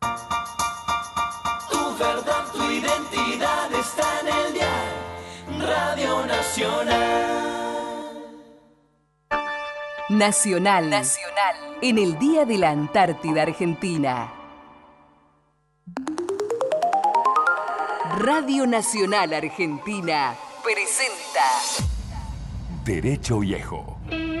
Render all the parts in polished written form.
Tu verdad, tu identidad está en el dial. Radio Nacional. Nacional. En el Día de la Antártida Argentina. Radio Nacional Argentina presenta Derecho Viejo.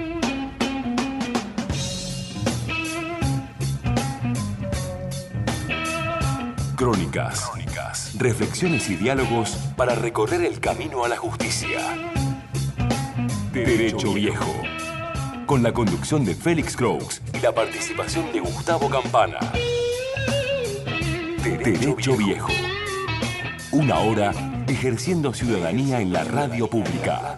Crónicas, reflexiones y diálogos para recorrer el camino a la justicia. Derecho Viejo. Con la conducción de Félix Crooks y la participación de Gustavo Campana. Derecho Viejo. Una hora ejerciendo ciudadanía en la radio pública.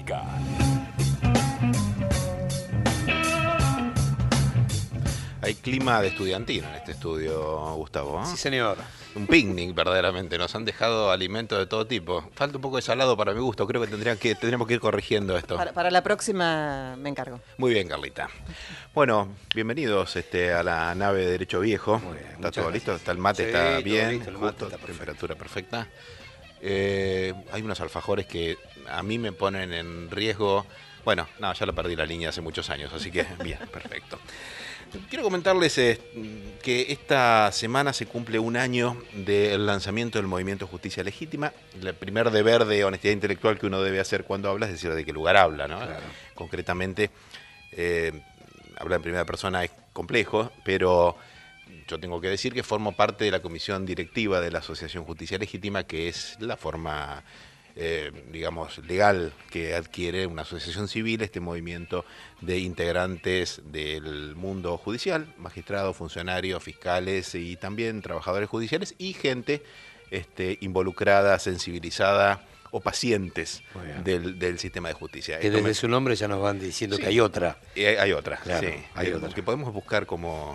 Hay clima de estudiantil en este estudio, Gustavo, ¿eh? Sí, señor. Un picnic, verdaderamente. Nos han dejado alimentos de todo tipo. Falta un poco de salado para mi gusto. Creo que tendríamos que ir corrigiendo esto. Para la próxima me encargo. Muy bien, Carlita. Bueno, bienvenidos a la nave de Derecho Viejo. Muy bien, ¿Está todo gracias. listo? ¿Está el mate? Sí, ¿Está todo bien? listo, el mate Justo, está perfecto. temperatura perfecta. Hay unos alfajores que a mí me ponen en riesgo. Bueno, no, ya lo perdí la línea hace muchos años, así que bien, perfecto. Quiero comentarles que esta semana se cumple un año del lanzamiento del movimiento Justicia Legítima. El primer deber de honestidad intelectual que uno debe hacer cuando habla es decir de qué lugar habla, ¿no? Claro. Concretamente, hablar en primera persona es complejo, pero yo tengo que decir que formo parte de la comisión directiva de la Asociación Justicia Legítima, que es la forma digamos, legal que adquiere una asociación civil, este movimiento de integrantes del mundo judicial, magistrados, funcionarios, fiscales y también trabajadores judiciales y gente involucrada, sensibilizada o pacientes del sistema de justicia. Que desde su nombre ya nos van diciendo Sí. que hay otra. Hay otra, Claro, sí. hay otra. Que podemos buscar cómo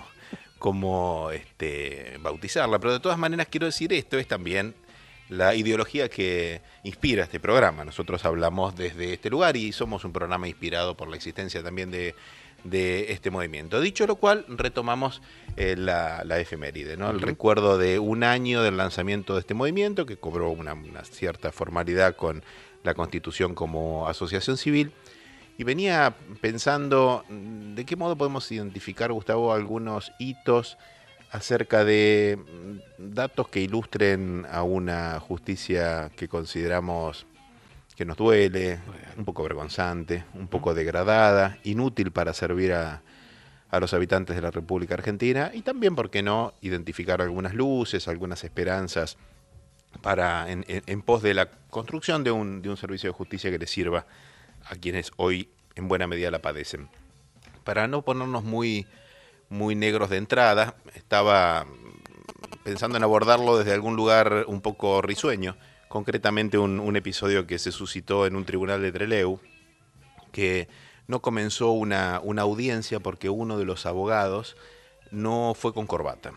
bautizarla, pero de todas maneras quiero decir esto es también la ideología que inspira este programa. Nosotros hablamos desde este lugar y somos un programa inspirado por la existencia también de este movimiento. Dicho lo cual, retomamos la efeméride, ¿no? El recuerdo de un año del lanzamiento de este movimiento, que cobró una cierta formalidad con la Constitución como asociación civil. Y venía pensando de qué modo podemos identificar, Gustavo, algunos hitos acerca de datos que ilustren a una justicia que consideramos que nos duele, un poco vergonzante, un poco degradada, inútil para servir a los habitantes de la República Argentina y también, ¿por qué no?, identificar algunas luces, algunas esperanzas para en pos de la construcción de un servicio de justicia que le sirva a quienes hoy en buena medida la padecen. Para no ponernos muy negros de entrada, estaba pensando en abordarlo desde algún lugar un poco risueño, concretamente un episodio que se suscitó en un tribunal de Trelew, que no comenzó una audiencia porque uno de los abogados no fue con corbata.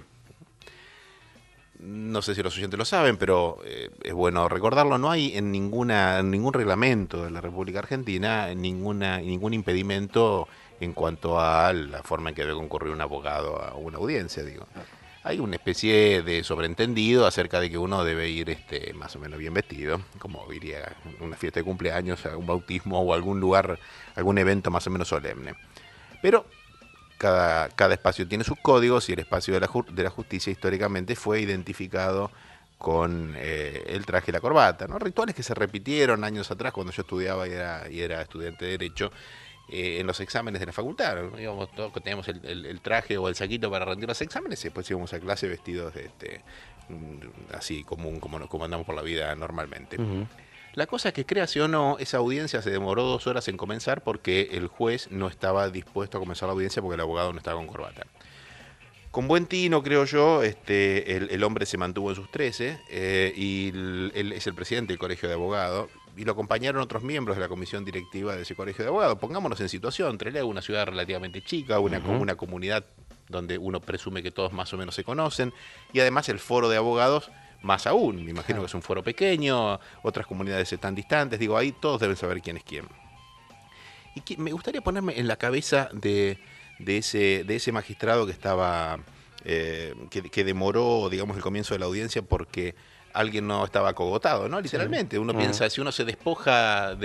No sé si los oyentes lo saben, pero es bueno recordarlo. No hay en ningún reglamento de la República Argentina ningún impedimento en cuanto a la forma en que debe concurrir un abogado a una audiencia, digo. Hay una especie de sobreentendido acerca de que uno debe ir más o menos bien vestido, como iría a una fiesta de cumpleaños, a un bautismo o a algún lugar, algún evento más o menos solemne. Pero cada espacio tiene sus códigos y el espacio de la justicia históricamente fue identificado con el traje y la corbata, ¿no? Rituales que se repitieron años atrás cuando yo estudiaba y era estudiante de Derecho, en los exámenes de la facultad, ¿no? Todos teníamos el traje o el saquito para rendir los exámenes y después íbamos a clase vestidos así común, como andamos por la vida normalmente. La cosa es que, créase o no, esa audiencia se demoró 2 horas en comenzar porque el juez no estaba dispuesto a comenzar la audiencia porque el abogado no estaba con corbata. Con buen tino, creo yo, el hombre se mantuvo en sus 13 y él es el presidente del Colegio de Abogados y lo acompañaron otros miembros de la comisión directiva de ese Colegio de Abogados. Pongámonos en situación, Trelew, una ciudad relativamente chica, una comunidad donde uno presume que todos más o menos se conocen y además el foro de abogados más aún. Me imagino que es un foro pequeño, otras comunidades están distantes, digo, ahí todos deben saber quién es quién. Y me gustaría ponerme en la cabeza de ese magistrado que estaba que demoró, digamos, el comienzo de la audiencia porque alguien no estaba acogotado, ¿no? Literalmente, uno piensa, si uno se despoja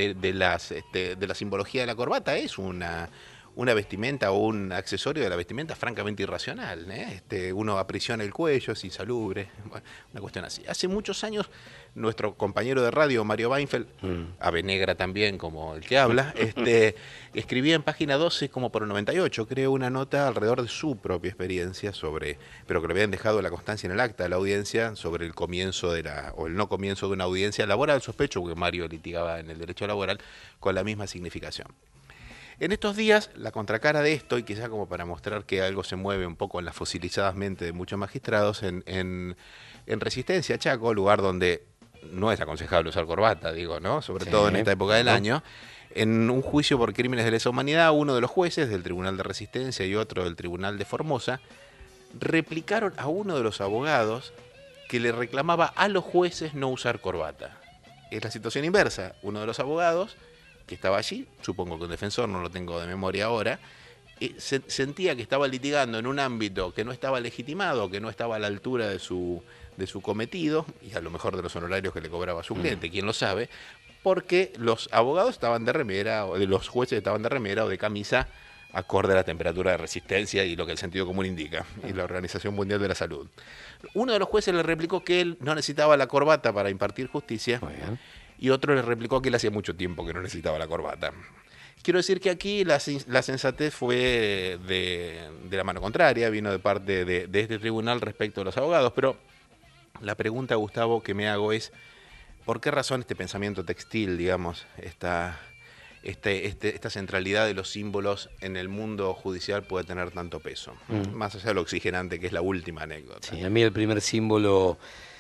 de la simbología de la corbata, es una vestimenta o un accesorio de la vestimenta francamente irracional, ¿eh? Uno aprisiona el cuello, es insalubre, bueno, una cuestión así. Hace muchos años, nuestro compañero de radio, Mario Weinfeld, ave negra también, como el que habla, escribía en página 12, como por el 98, creo, una nota alrededor de su propia experiencia pero que le habían dejado la constancia en el acta de la audiencia, sobre el comienzo o el no comienzo de una audiencia laboral, sospecho, porque Mario litigaba en el derecho laboral, con la misma significación. En estos días, la contracara de esto, y quizá como para mostrar que algo se mueve un poco en las fosilizadas mentes de muchos magistrados, en Resistencia, Chaco, lugar donde no es aconsejable usar corbata, digo, ¿no? Sobre todo en esta época del año, en un juicio por crímenes de lesa humanidad, uno de los jueces del Tribunal de Resistencia y otro del Tribunal de Formosa, replicaron a uno de los abogados que le reclamaba a los jueces no usar corbata. Es la situación inversa. Uno de los abogados que estaba allí, supongo que un defensor, no lo tengo de memoria ahora, sentía que estaba litigando en un ámbito que no estaba legitimado, que no estaba a la altura de su cometido, y a lo mejor de los honorarios que le cobraba a su cliente, quién lo sabe, porque los abogados estaban de remera, o los jueces estaban de remera o de camisa, acorde a la temperatura de resistencia y lo que el sentido común indica, y la Organización Mundial de la Salud. Uno de los jueces le replicó que él no necesitaba la corbata para impartir justicia, y otro le replicó que él hacía mucho tiempo que no necesitaba la corbata. Quiero decir que aquí la sensatez fue de la mano contraria, vino de parte de este tribunal respecto a los abogados, pero la pregunta, Gustavo, que me hago es, ¿por qué razón este pensamiento textil, digamos, esta centralidad de los símbolos en el mundo judicial puede tener tanto peso? Más allá de lo oxigenante que es la última anécdota. Sí, a mí el primer símbolo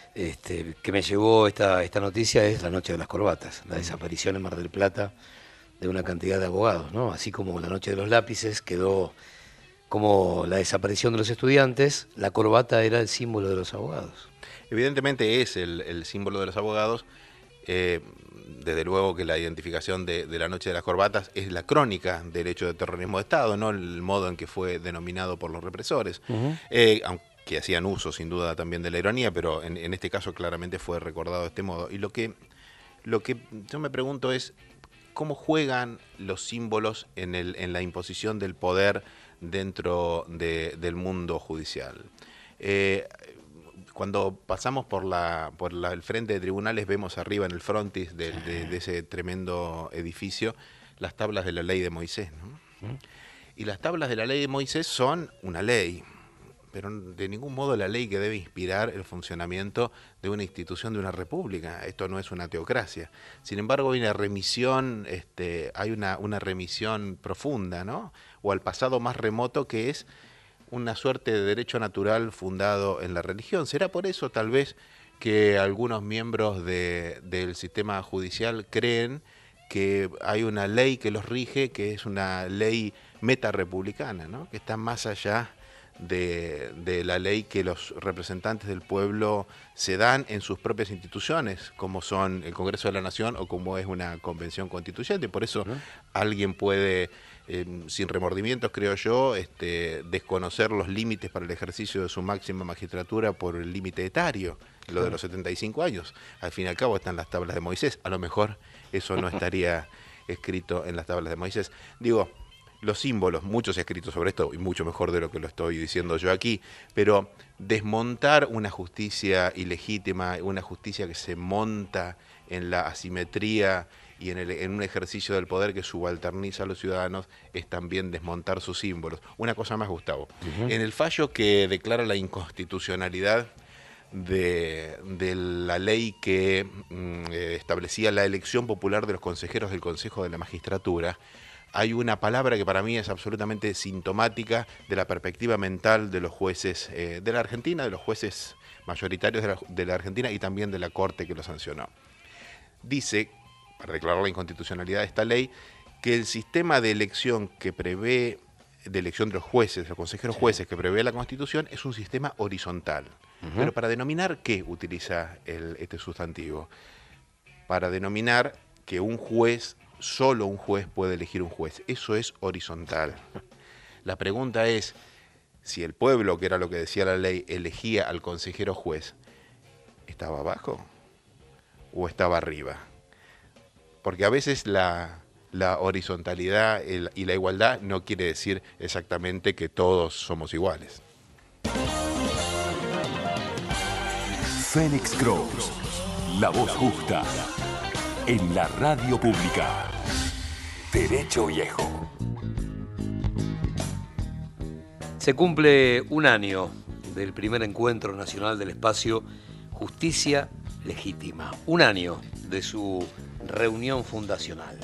que me llevó esta noticia es la noche de las corbatas, la desaparición en Mar del Plata de una cantidad de abogados, ¿no? Así como la noche de los lápices quedó como la desaparición de los estudiantes, la corbata era el símbolo de los abogados. Evidentemente es el símbolo de los abogados. Desde luego que la identificación de la noche de las corbatas es la crónica del hecho de terrorismo de Estado, no el modo en que fue denominado por los represores, aunque hacían uso sin duda también de la ironía, pero en este caso claramente fue recordado de este modo. Y lo que yo me pregunto es cómo juegan los símbolos en la imposición del poder dentro del mundo judicial. Cuando pasamos por el frente de tribunales, vemos arriba en el frontis de ese tremendo edificio las tablas de la ley de Moisés, ¿no? Y las tablas de la ley de Moisés son una ley, pero de ningún modo la ley que debe inspirar el funcionamiento de una institución de una república. Esto no es una teocracia. Sin embargo, hay una remisión, hay una remisión profunda, ¿no? O al pasado más remoto, que es una suerte de derecho natural fundado en la religión. ¿Será por eso tal vez que algunos miembros del sistema judicial creen que hay una ley que los rige, que es una ley metarepublicana, ¿no? Que está más allá de la ley que los representantes del pueblo se dan en sus propias instituciones, como son el Congreso de la Nación o como es una convención constituyente? Por eso alguien puede, sin remordimientos creo yo, desconocer los límites para el ejercicio de su máxima magistratura por el límite etario, lo de los 75 años. Al fin y al cabo están las tablas de Moisés. A lo mejor eso no estaría escrito en las tablas de Moisés. Digo, los símbolos, mucho se ha escrito sobre esto y mucho mejor de lo que lo estoy diciendo yo aquí, pero desmontar una justicia ilegítima, una justicia que se monta en la asimetría y en un ejercicio del poder que subalterniza a los ciudadanos, es también desmontar sus símbolos. Una cosa más, Gustavo. En el fallo que declara la inconstitucionalidad de la ley que establecía la elección popular de los consejeros del Consejo de la Magistratura, hay una palabra que para mí es absolutamente sintomática de la perspectiva mental de los jueces de la Argentina, de los jueces mayoritarios de la Argentina y también de la Corte que lo sancionó. Dice, para declarar la inconstitucionalidad de esta ley, que el sistema de elección que prevé, de elección de los jueces, de los consejeros jueces que prevé la Constitución, es un sistema horizontal. Pero para denominar, ¿qué utiliza este sustantivo? Para denominar que un juez, solo un juez puede elegir un juez. Eso es horizontal. La pregunta es, si el pueblo, que era lo que decía la ley, elegía al consejero juez, ¿estaba abajo o estaba arriba? Porque a veces la horizontalidad y la igualdad no quiere decir exactamente que todos somos iguales. Fénix Cross, la voz justa, en la radio pública. Derecho Viejo. Se cumple un año del primer encuentro nacional del espacio Justicia Legítima. Un año de su reunión fundacional.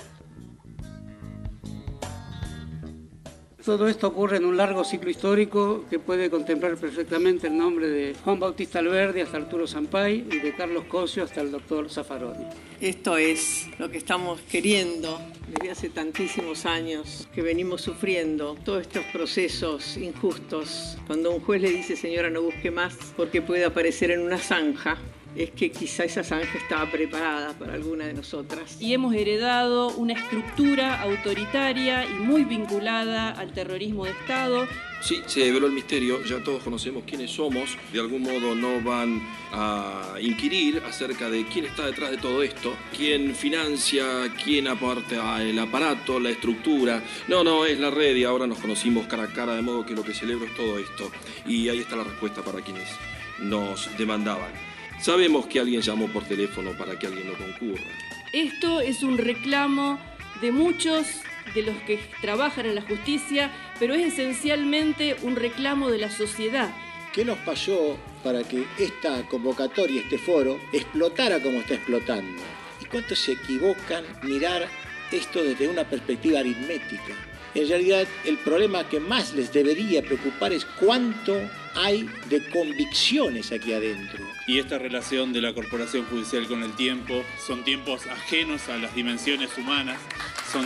Todo esto ocurre en un largo ciclo histórico que puede contemplar perfectamente el nombre de Juan Bautista Alberdi hasta Arturo Sampay y de Carlos Cosio hasta el doctor Zaffaroni. Esto es lo que estamos queriendo desde hace tantísimos años, que venimos sufriendo todos estos procesos injustos. Cuando un juez le dice, señora, no busque más porque puede aparecer en una zanja, es que quizá esa zanja estaba preparada para alguna de nosotras. Y hemos heredado una estructura autoritaria y muy vinculada al terrorismo de Estado. Sí, se develó el misterio, ya todos conocemos quiénes somos, de algún modo no van a inquirir acerca de quién está detrás de todo esto, quién financia, quién aporta el aparato, la estructura. No, es la red y ahora nos conocimos cara a cara, de modo que lo que celebro es todo esto. Y ahí está la respuesta para quienes nos demandaban. Sabemos que alguien llamó por teléfono para que alguien no concurra. Esto es un reclamo de muchos de los que trabajan en la justicia, pero es esencialmente un reclamo de la sociedad. ¿Qué nos pasó para que esta convocatoria, este foro, explotara como está explotando? ¿Y cuántos se equivocan mirar esto desde una perspectiva aritmética? En realidad, el problema que más les debería preocupar es cuánto hay de convicciones aquí adentro. Y esta relación de la corporación judicial con el tiempo son tiempos ajenos a las dimensiones humanas, son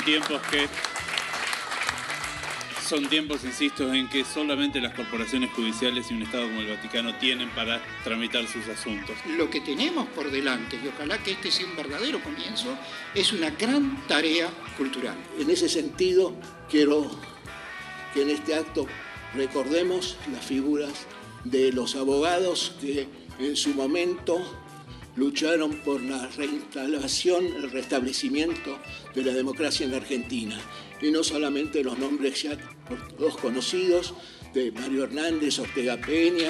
tiempos, insisto, en que solamente las corporaciones judiciales y un Estado como el Vaticano tienen para tramitar sus asuntos. Lo que tenemos por delante, y ojalá que este sea un verdadero comienzo, es una gran tarea cultural. En ese sentido, quiero que en este acto recordemos las figuras de los abogados que en su momento lucharon por la reinstalación, el restablecimiento de la democracia en la Argentina. Y no solamente los nombres ya por todos conocidos de Mario Hernández, Ortega Peña.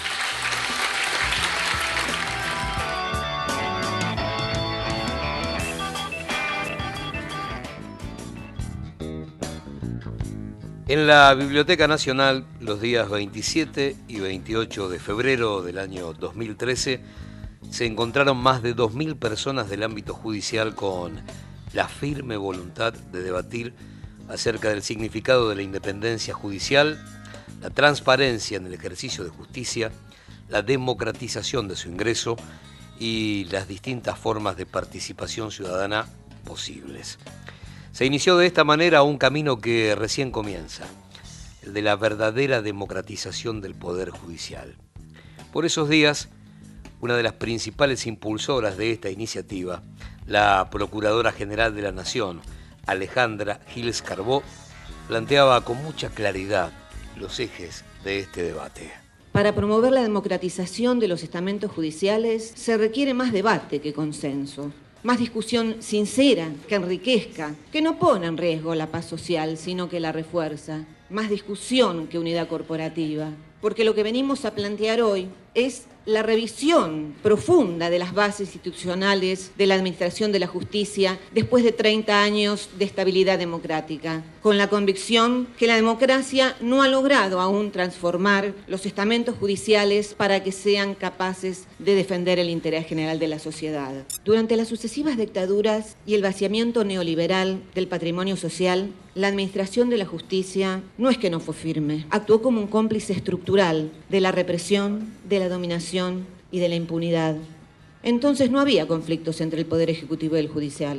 En la Biblioteca Nacional, los días 27 y 28 de febrero del año 2013, se encontraron más de 2.000 personas del ámbito judicial con la firme voluntad de debatir acerca del significado de la independencia judicial, la transparencia en el ejercicio de justicia, la democratización de su ingreso y las distintas formas de participación ciudadana posibles. Se inició de esta manera un camino que recién comienza, el de la verdadera democratización del Poder Judicial. Por esos días, una de las principales impulsoras de esta iniciativa, la Procuradora General de la Nación, Alejandra Giles Carbó, planteaba con mucha claridad los ejes de este debate. Para promover la democratización de los estamentos judiciales se requiere más debate que consenso, más discusión sincera que enriquezca, que no pone en riesgo la paz social, sino que la refuerza, más discusión que unidad corporativa, porque lo que venimos a plantear hoy es la revisión profunda de las bases institucionales de la administración de la justicia después de 30 años de estabilidad democrática, con la convicción que la democracia no ha logrado aún transformar los estamentos judiciales para que sean capaces de defender el interés general de la sociedad. Durante las sucesivas dictaduras y el vaciamiento neoliberal del patrimonio social, la administración de la justicia no es que no fue firme, actuó como un cómplice estructural de la represión, de la dominación y de la impunidad. Entonces no había conflictos entre el Poder Ejecutivo y el Judicial.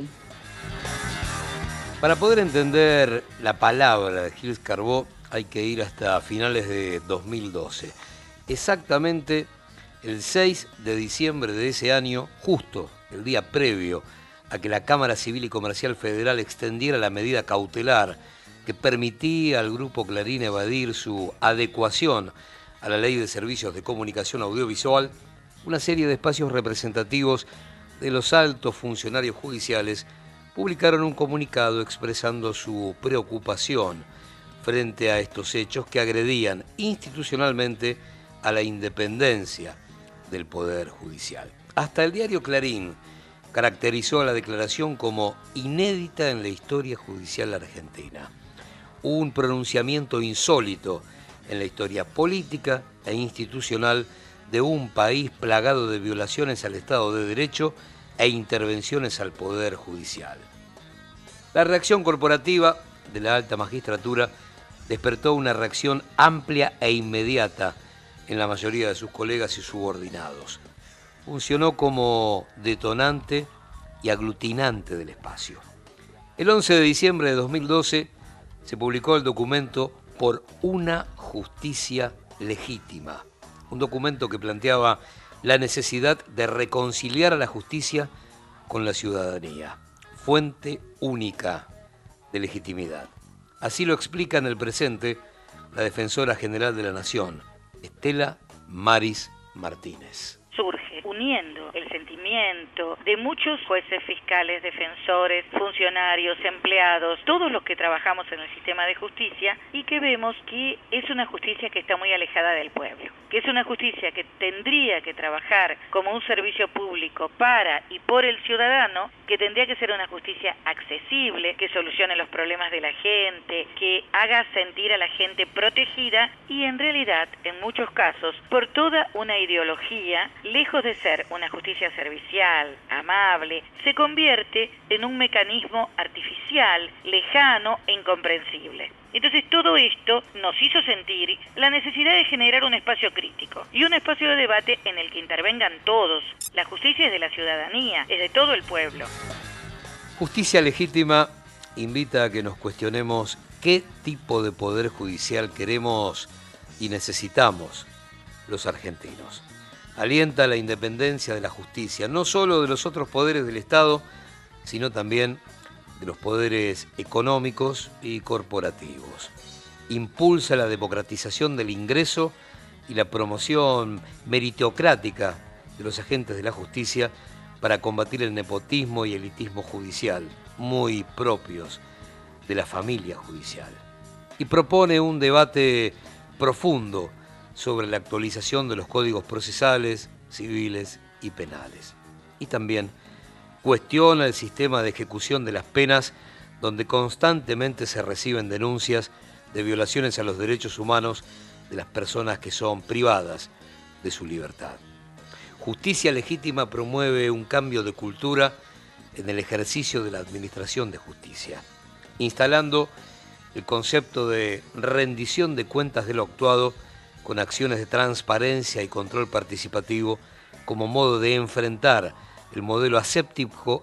Para poder entender la palabra de Giles Carbó hay que ir hasta finales de 2012. Exactamente el 6 de diciembre de ese año, justo el día previo a que la Cámara Civil y Comercial Federal extendiera la medida cautelar que permitía al Grupo Clarín evadir su adecuación a la Ley de Servicios de Comunicación Audiovisual, una serie de espacios representativos de los altos funcionarios judiciales publicaron un comunicado expresando su preocupación frente a estos hechos que agredían institucionalmente a la independencia del Poder Judicial. Hasta el diario Clarín caracterizó a la declaración como inédita en la historia judicial argentina. Un pronunciamiento insólito en la historia política e institucional de un país plagado de violaciones al Estado de Derecho e intervenciones al Poder Judicial. La reacción corporativa de la alta magistratura despertó una reacción amplia e inmediata en la mayoría de sus colegas y subordinados. Funcionó como detonante y aglutinante del espacio. El 11 de diciembre de 2012 se publicó el documento Por una justicia legítima, un documento que planteaba la necesidad de reconciliar a la justicia con la ciudadanía, fuente única de legitimidad. Así lo explica en el presente la Defensora General de la Nación, Estela Maris Martínez. Surge uniendo el sentimiento de muchos jueces, fiscales, defensores, funcionarios, empleados, todos los que trabajamos en el sistema de justicia y que vemos que es una justicia que está muy alejada del pueblo, que es una justicia que tendría que trabajar como un servicio público para y por el ciudadano, que tendría que ser una justicia accesible, que solucione los problemas de la gente, que haga sentir a la gente protegida y en realidad, en muchos casos, por toda una ideología, lejos de ser una justicia servicial, amable, se convierte en un mecanismo artificial, lejano e incomprensible. Entonces todo esto nos hizo sentir la necesidad de generar un espacio crítico y un espacio de debate en el que intervengan todos. La justicia es de la ciudadanía, es de todo el pueblo. Justicia legítima invita a que nos cuestionemos qué tipo de poder judicial queremos y necesitamos los argentinos. Alienta la independencia de la justicia, no solo de los otros poderes del Estado, sino también de los poderes económicos y corporativos. Impulsa la democratización del ingreso y la promoción meritocrática de los agentes de la justicia para combatir el nepotismo y elitismo judicial, muy propios de la familia judicial. Y propone un debate profundo sobre la actualización de los códigos procesales, civiles y penales. Y también cuestiona el sistema de ejecución de las penas, donde constantemente se reciben denuncias de violaciones a los derechos humanos de las personas que son privadas de su libertad. Justicia legítima promueve un cambio de cultura en el ejercicio de la administración de justicia, instalando el concepto de rendición de cuentas de lo actuado con acciones de transparencia y control participativo como modo de enfrentar el modelo aséptico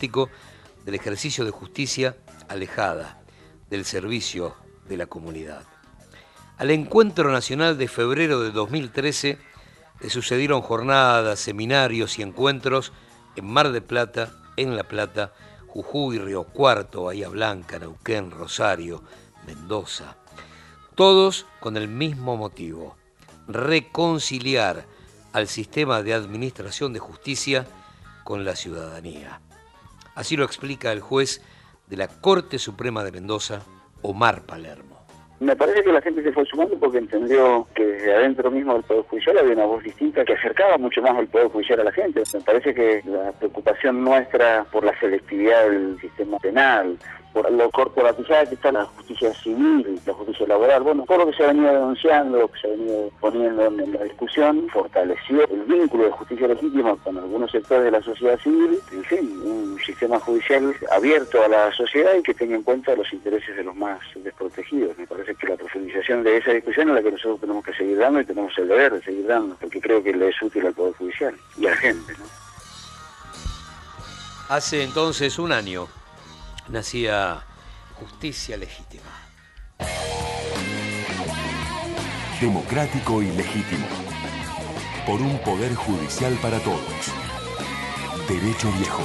del ejercicio de justicia alejada del servicio de la comunidad. Al Encuentro Nacional de febrero de 2013 le sucedieron jornadas, seminarios y encuentros en Mar del Plata, en La Plata, Jujuy, Río Cuarto, Bahía Blanca, Neuquén, Rosario, Mendoza. Todos con el mismo motivo: reconciliar al sistema de administración de justicia con la ciudadanía. Así lo explica el juez de la Corte Suprema de Mendoza, Omar Palermo. Me parece que la gente se fue sumando porque entendió que desde adentro mismo del Poder Judicial había una voz distinta que acercaba mucho más al Poder Judicial a la gente. Me parece que la preocupación nuestra por la selectividad del sistema penal, por lo corporatizada que está la justicia civil, la justicia laboral, bueno, todo lo que se ha venido denunciando, lo que se ha venido poniendo en la discusión, fortaleció el vínculo de justicia legítima con algunos sectores de la sociedad civil, en fin, un sistema judicial abierto a la sociedad y que tenga en cuenta los intereses de los más desprotegidos. Me parece que la profundización de esa discusión es la que nosotros tenemos que seguir dando y tenemos el deber de seguir dando, porque creo que le es útil al Poder Judicial y a la gente, ¿no? Hace entonces un año nacía Justicia Legítima. Democrático y legítimo. Por un poder judicial para todos. Derecho Viejo.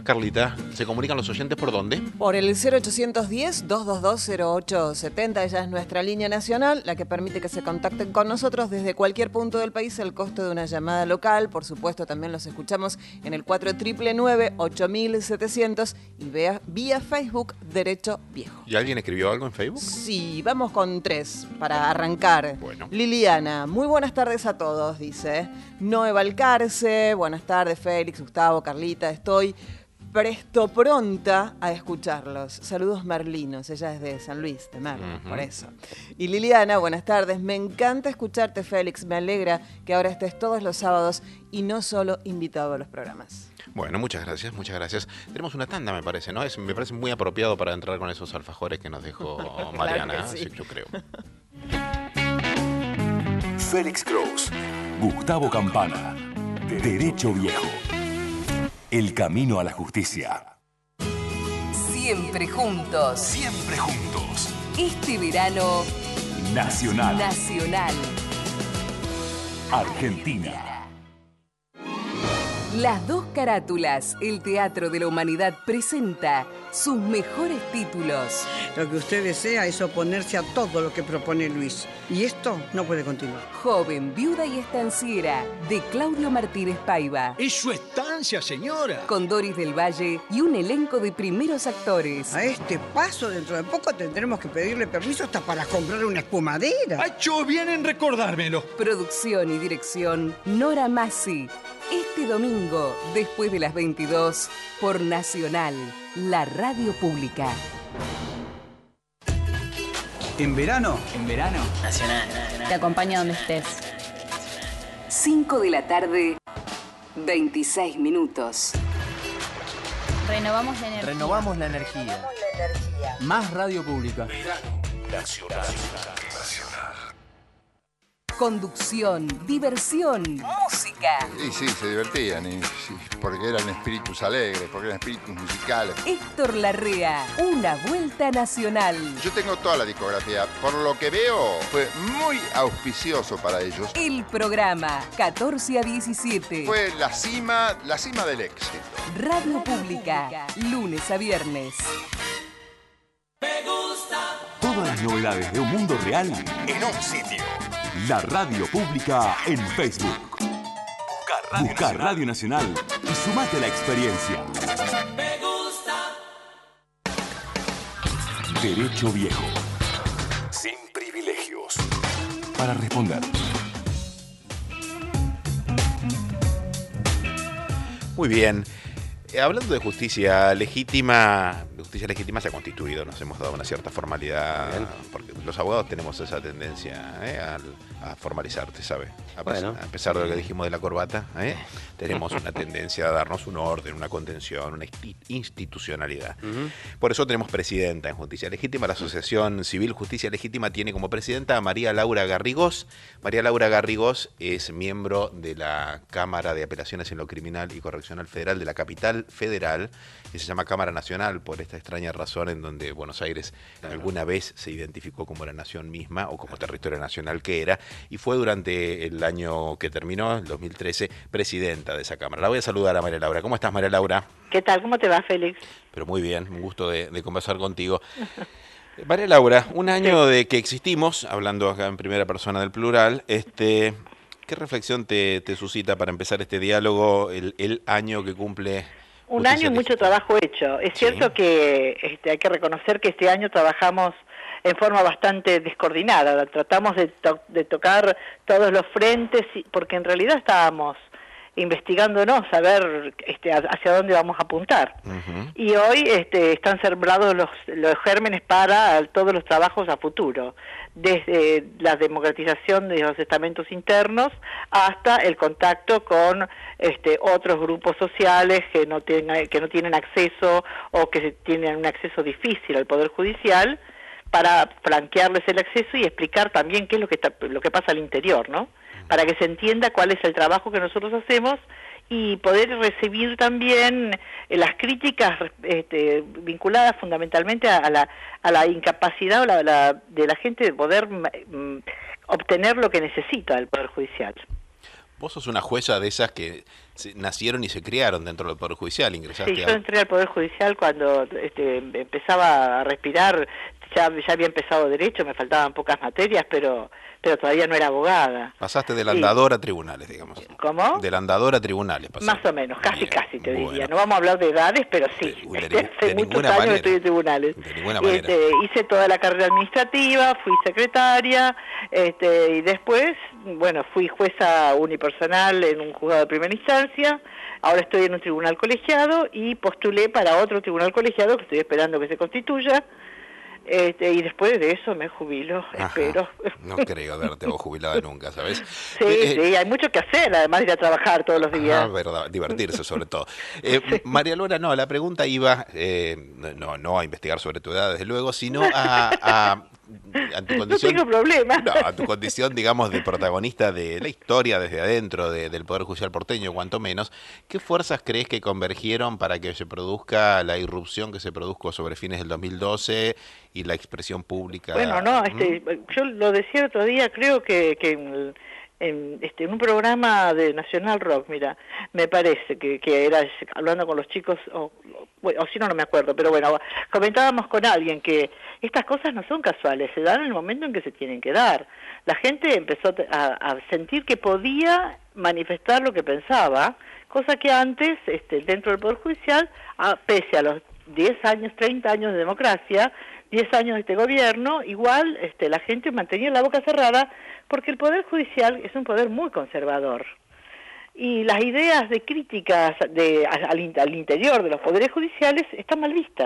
Carlita, ¿se comunican los oyentes por dónde? Por el 0810-222-0870, ella es nuestra línea nacional, la que permite que se contacten con nosotros desde cualquier punto del país, el costo de una llamada local. Por supuesto, también los escuchamos en el 4999-8700 y vía Facebook Derecho Viejo. ¿Y alguien escribió algo en Facebook? Sí, vamos con 3 para arrancar. Bueno. Liliana, muy buenas tardes a todos, dice. Noé Balcarce, buenas tardes, Félix, Gustavo, Carlita, estoy pronta a escucharlos. Saludos merlinos, ella es de San Luis, de Merlo, por eso. Y Liliana, buenas tardes, me encanta escucharte, Félix, me alegra que ahora estés todos los sábados y no solo invitado a los programas. Bueno, muchas gracias, muchas gracias. Tenemos una tanda, me parece, ¿no? Me parece muy apropiado para entrar con esos alfajores que nos dejó Mariana, Claro que sí. sí, yo creo. Félix Cross, Gustavo Campana, Derecho Viejo. El camino a la justicia. Siempre juntos. Siempre juntos. Este verano Nacional. Nacional. Argentina. Las dos carátulas, el Teatro de la Humanidad presenta sus mejores títulos. Lo que usted desea es oponerse a todo lo que propone Luis. Y esto no puede continuar. Joven, viuda y estanciera, de Claudio Martínez Paiva. ¡Es su estancia, señora! Con Doris del Valle y un elenco de primeros actores. A este paso, dentro de poco tendremos que pedirle permiso hasta para comprar una espumadera. ¡Ha hecho bien en recordármelo! Producción y dirección, Nora Massi. Este domingo, después de las 22, por Nacional, la radio pública. ¿En verano? Nacional. Te acompaña donde estés. 5 de la tarde, 26 minutos. Renovamos la energía. Renovamos la energía. Más radio pública. Nacional. Conducción, diversión, música. Y sí, se divertían, porque eran espíritus alegres, porque eran espíritus musicales. Héctor Larrea, una vuelta nacional. Yo tengo toda la discografía, por lo que veo, fue muy auspicioso para ellos. El programa, 14 a 17. Fue la cima del éxito. Radio Pública, lunes a viernes. Me gusta. Todas las novedades de un mundo real en un sitio. La radio pública en Facebook. Busca Radio Nacional y sumate a la experiencia. Me gusta. Derecho Viejo. Sin privilegios. Para responder. Muy bien. Hablando de justicia legítima se ha constituido, nos hemos dado una cierta formalidad, porque los abogados tenemos esa tendencia a formalizarte, ¿sabe? A pesar de lo que dijimos de la corbata, tenemos una tendencia a darnos un orden, una contención, una institucionalidad. Por eso tenemos presidenta en Justicia Legítima. La Asociación Civil Justicia Legítima tiene como presidenta a María Laura Garrigós. María Laura Garrigós es miembro de la Cámara de Apelaciones en lo Criminal y Correccional Federal de la Capital Federal, que se llama Cámara Nacional por esta extraña razón en donde Buenos Aires alguna vez se identificó como la nación misma o como territorio nacional que era, y fue durante el año que terminó, el 2013, presidenta de esa Cámara. La voy a saludar a María Laura. ¿Cómo estás, María Laura? ¿Qué tal? ¿Cómo te va, Félix? Pero muy bien, un gusto de conversar contigo. María Laura, un año de que existimos, hablando acá en primera persona del plural, ¿qué reflexión te suscita para empezar este diálogo, el año que cumple? Un año y mucho trabajo hecho. Es cierto que hay que reconocer que este año trabajamos en forma bastante descoordinada. Tratamos de tocar todos los frentes, porque en realidad estábamos investigándonos a ver hacia dónde vamos a apuntar. Y hoy están sembrados los gérmenes para todos los trabajos a futuro, desde la democratización de los estamentos internos hasta el contacto con otros grupos sociales que no tienen acceso o que tienen un acceso difícil al Poder Judicial, para flanquearles el acceso y explicar también qué es lo que pasa al interior, ¿no? Para que se entienda cuál es el trabajo que nosotros hacemos y poder recibir también las críticas vinculadas fundamentalmente a la incapacidad de la gente de poder obtener lo que necesita del Poder Judicial. Vos sos una jueza de esas que nacieron y se criaron dentro del Poder Judicial, ingresaste Sí, yo entré al Poder Judicial cuando empezaba a respirar, ya había empezado Derecho, me faltaban pocas materias, pero todavía no era abogada. Pasaste del andador a tribunales, digamos. ¿Cómo? Del andador a tribunales pasaste. Más o menos, casi te diría. No vamos a hablar de edades, pero sí. Hace muchos años que estoy en tribunales. De ninguna manera. Hice toda la carrera administrativa, fui secretaria, y después, bueno, fui jueza unipersonal en un juzgado de primera instancia. Ahora estoy en un tribunal colegiado y postulé para otro tribunal colegiado que estoy esperando que se constituya. Y después de eso me jubilo, espero. No creo verte vos jubilada nunca, ¿sabes? Sí, hay mucho que hacer, además de ir a trabajar todos los días. Verdad, divertirse sobre todo. María Laura, no, la pregunta iba, no a investigar sobre tu edad, desde luego, sino a tu condición, no tengo problema. No, a tu condición, digamos, de protagonista de la historia desde adentro del Poder Judicial porteño, cuanto menos. ¿Qué fuerzas crees que convergieron para que se produzca la irrupción que se produjo sobre fines del 2012 y la expresión pública? Bueno, yo lo decía el otro día, creo que en un programa de Nacional Rock, mira, me parece que era hablando con los chicos, o si no me acuerdo, pero bueno, comentábamos con alguien que estas cosas no son casuales, se dan en el momento en que se tienen que dar. La gente empezó a sentir que podía manifestar lo que pensaba, cosa que antes, dentro del Poder Judicial, pese a los 10 años, 30 años de democracia, 10 años de este gobierno, igual la gente mantenía la boca cerrada porque el Poder Judicial es un poder muy conservador. Y las ideas de críticas al interior de los poderes judiciales están mal vistas.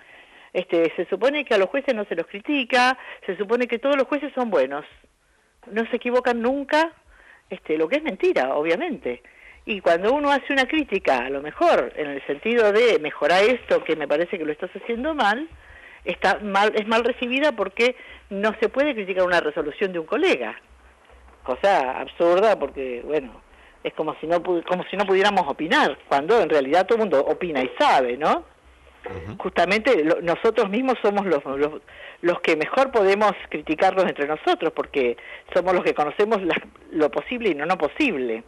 Se supone que a los jueces no se los critica, se supone que todos los jueces son buenos, no se equivocan nunca, lo que es mentira, obviamente. Y cuando uno hace una crítica, a lo mejor en el sentido de mejorar esto, que me parece que lo estás haciendo mal, es mal recibida porque no se puede criticar una resolución de un colega, cosa absurda porque, bueno, es como si no pudiéramos opinar, cuando en realidad todo el mundo opina y sabe, ¿no? Justamente nosotros mismos somos los que mejor podemos criticarlos entre nosotros, porque somos los que conocemos lo posible y no posible.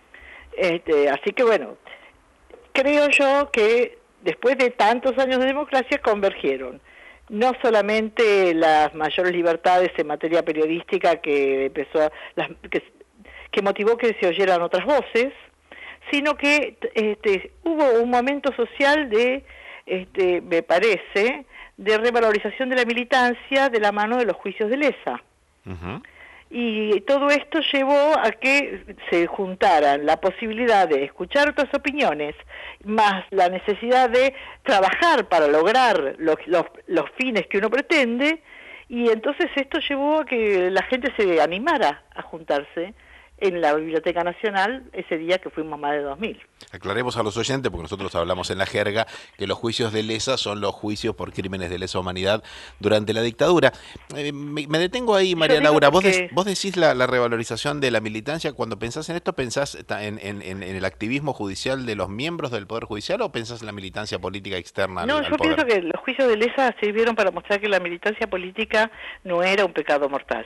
Así que bueno, creo yo que después de tantos años de democracia convergieron no solamente las mayores libertades en materia periodística que motivó que se oyeran otras voces, sino que hubo un momento social me parece, de revalorización de la militancia de la mano de los juicios de lesa. Y todo esto llevó a que se juntaran la posibilidad de escuchar otras opiniones, más la necesidad de trabajar para lograr los fines que uno pretende, y entonces esto llevó a que la gente se animara a juntarse en la Biblioteca Nacional ese día que fuimos más de 2000. Aclaremos a los oyentes, porque nosotros hablamos en la jerga, que los juicios de lesa son los juicios por crímenes de lesa humanidad durante la dictadura. Me detengo ahí, María Laura. Vos decís la revalorización de la militancia. Cuando pensás en esto, ¿pensás en el activismo judicial de los miembros del Poder Judicial o pensás en la militancia política externa al poder? Yo pienso que los juicios de lesa sirvieron para mostrar que la militancia política no era un pecado mortal.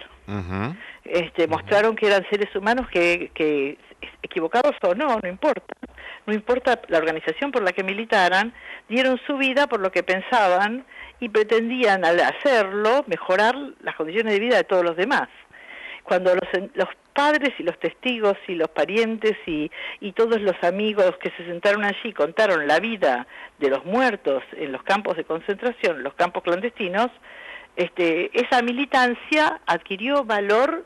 Mostraron que eran seres humanos que equivocados o no importa. No importa la organización por la que militaran, dieron su vida por lo que pensaban y pretendían al hacerlo mejorar las condiciones de vida de todos los demás. Cuando los padres y los testigos y los parientes y todos los amigos que se sentaron allí contaron la vida de los muertos en los campos de concentración, los campos clandestinos, esa militancia adquirió valor,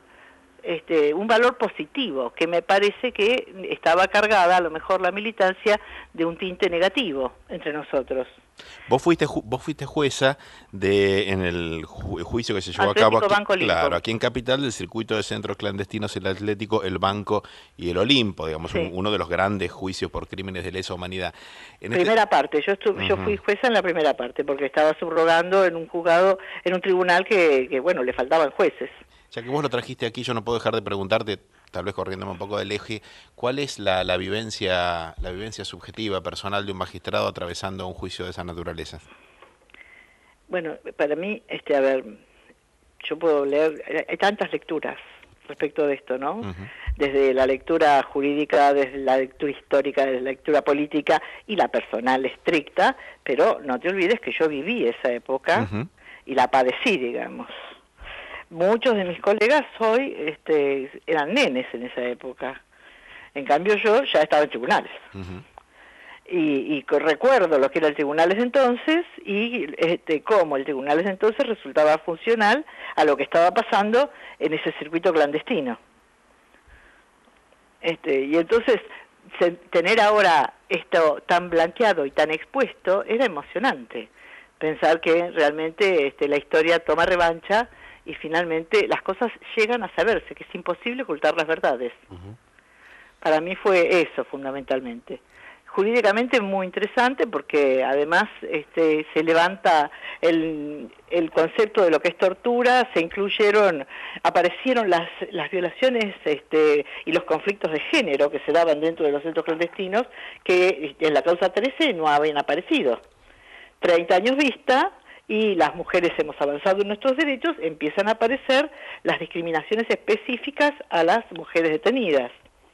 un valor positivo, que me parece que estaba cargada, a lo mejor la militancia, de un tinte negativo entre nosotros. Vos fuiste jueza en el juicio que se llevó a cabo aquí en Capital, del circuito de centros clandestinos, el Atlético, el Banco y el Olimpo, digamos, uno de los grandes juicios por crímenes de lesa humanidad. Parte, yo fui jueza en la primera parte, porque estaba subrogando en un juzgado, en un tribunal que bueno, le faltaban jueces. Ya que vos lo trajiste aquí, yo no puedo dejar de preguntarte, tal vez corriéndome un poco del eje, ¿cuál es la vivencia subjetiva, personal de un magistrado atravesando un juicio de esa naturaleza? Bueno, para mí, yo puedo leer, hay tantas lecturas respecto de esto, ¿no? desde la lectura jurídica, desde la lectura histórica, desde la lectura política y la personal estricta, pero no te olvides que yo viví esa época y la padecí, digamos. Muchos de mis colegas hoy eran nenes en esa época. En cambio yo ya estaba en tribunales. Y recuerdo lo que era el tribunales entonces y cómo el tribunales entonces resultaba funcional a lo que estaba pasando en ese circuito clandestino. Y entonces tener ahora esto tan blanqueado y tan expuesto era emocionante. Pensar que realmente la historia toma revancha y finalmente las cosas llegan a saberse, que es imposible ocultar las verdades. Para mí fue eso fundamentalmente. Jurídicamente muy interesante porque además se levanta el concepto de lo que es tortura, aparecieron las violaciones y los conflictos de género que se daban dentro de los centros clandestinos que en la causa 13 no habían aparecido. 30 años vista y las mujeres hemos avanzado en nuestros derechos, empiezan a aparecer las discriminaciones específicas a las mujeres detenidas.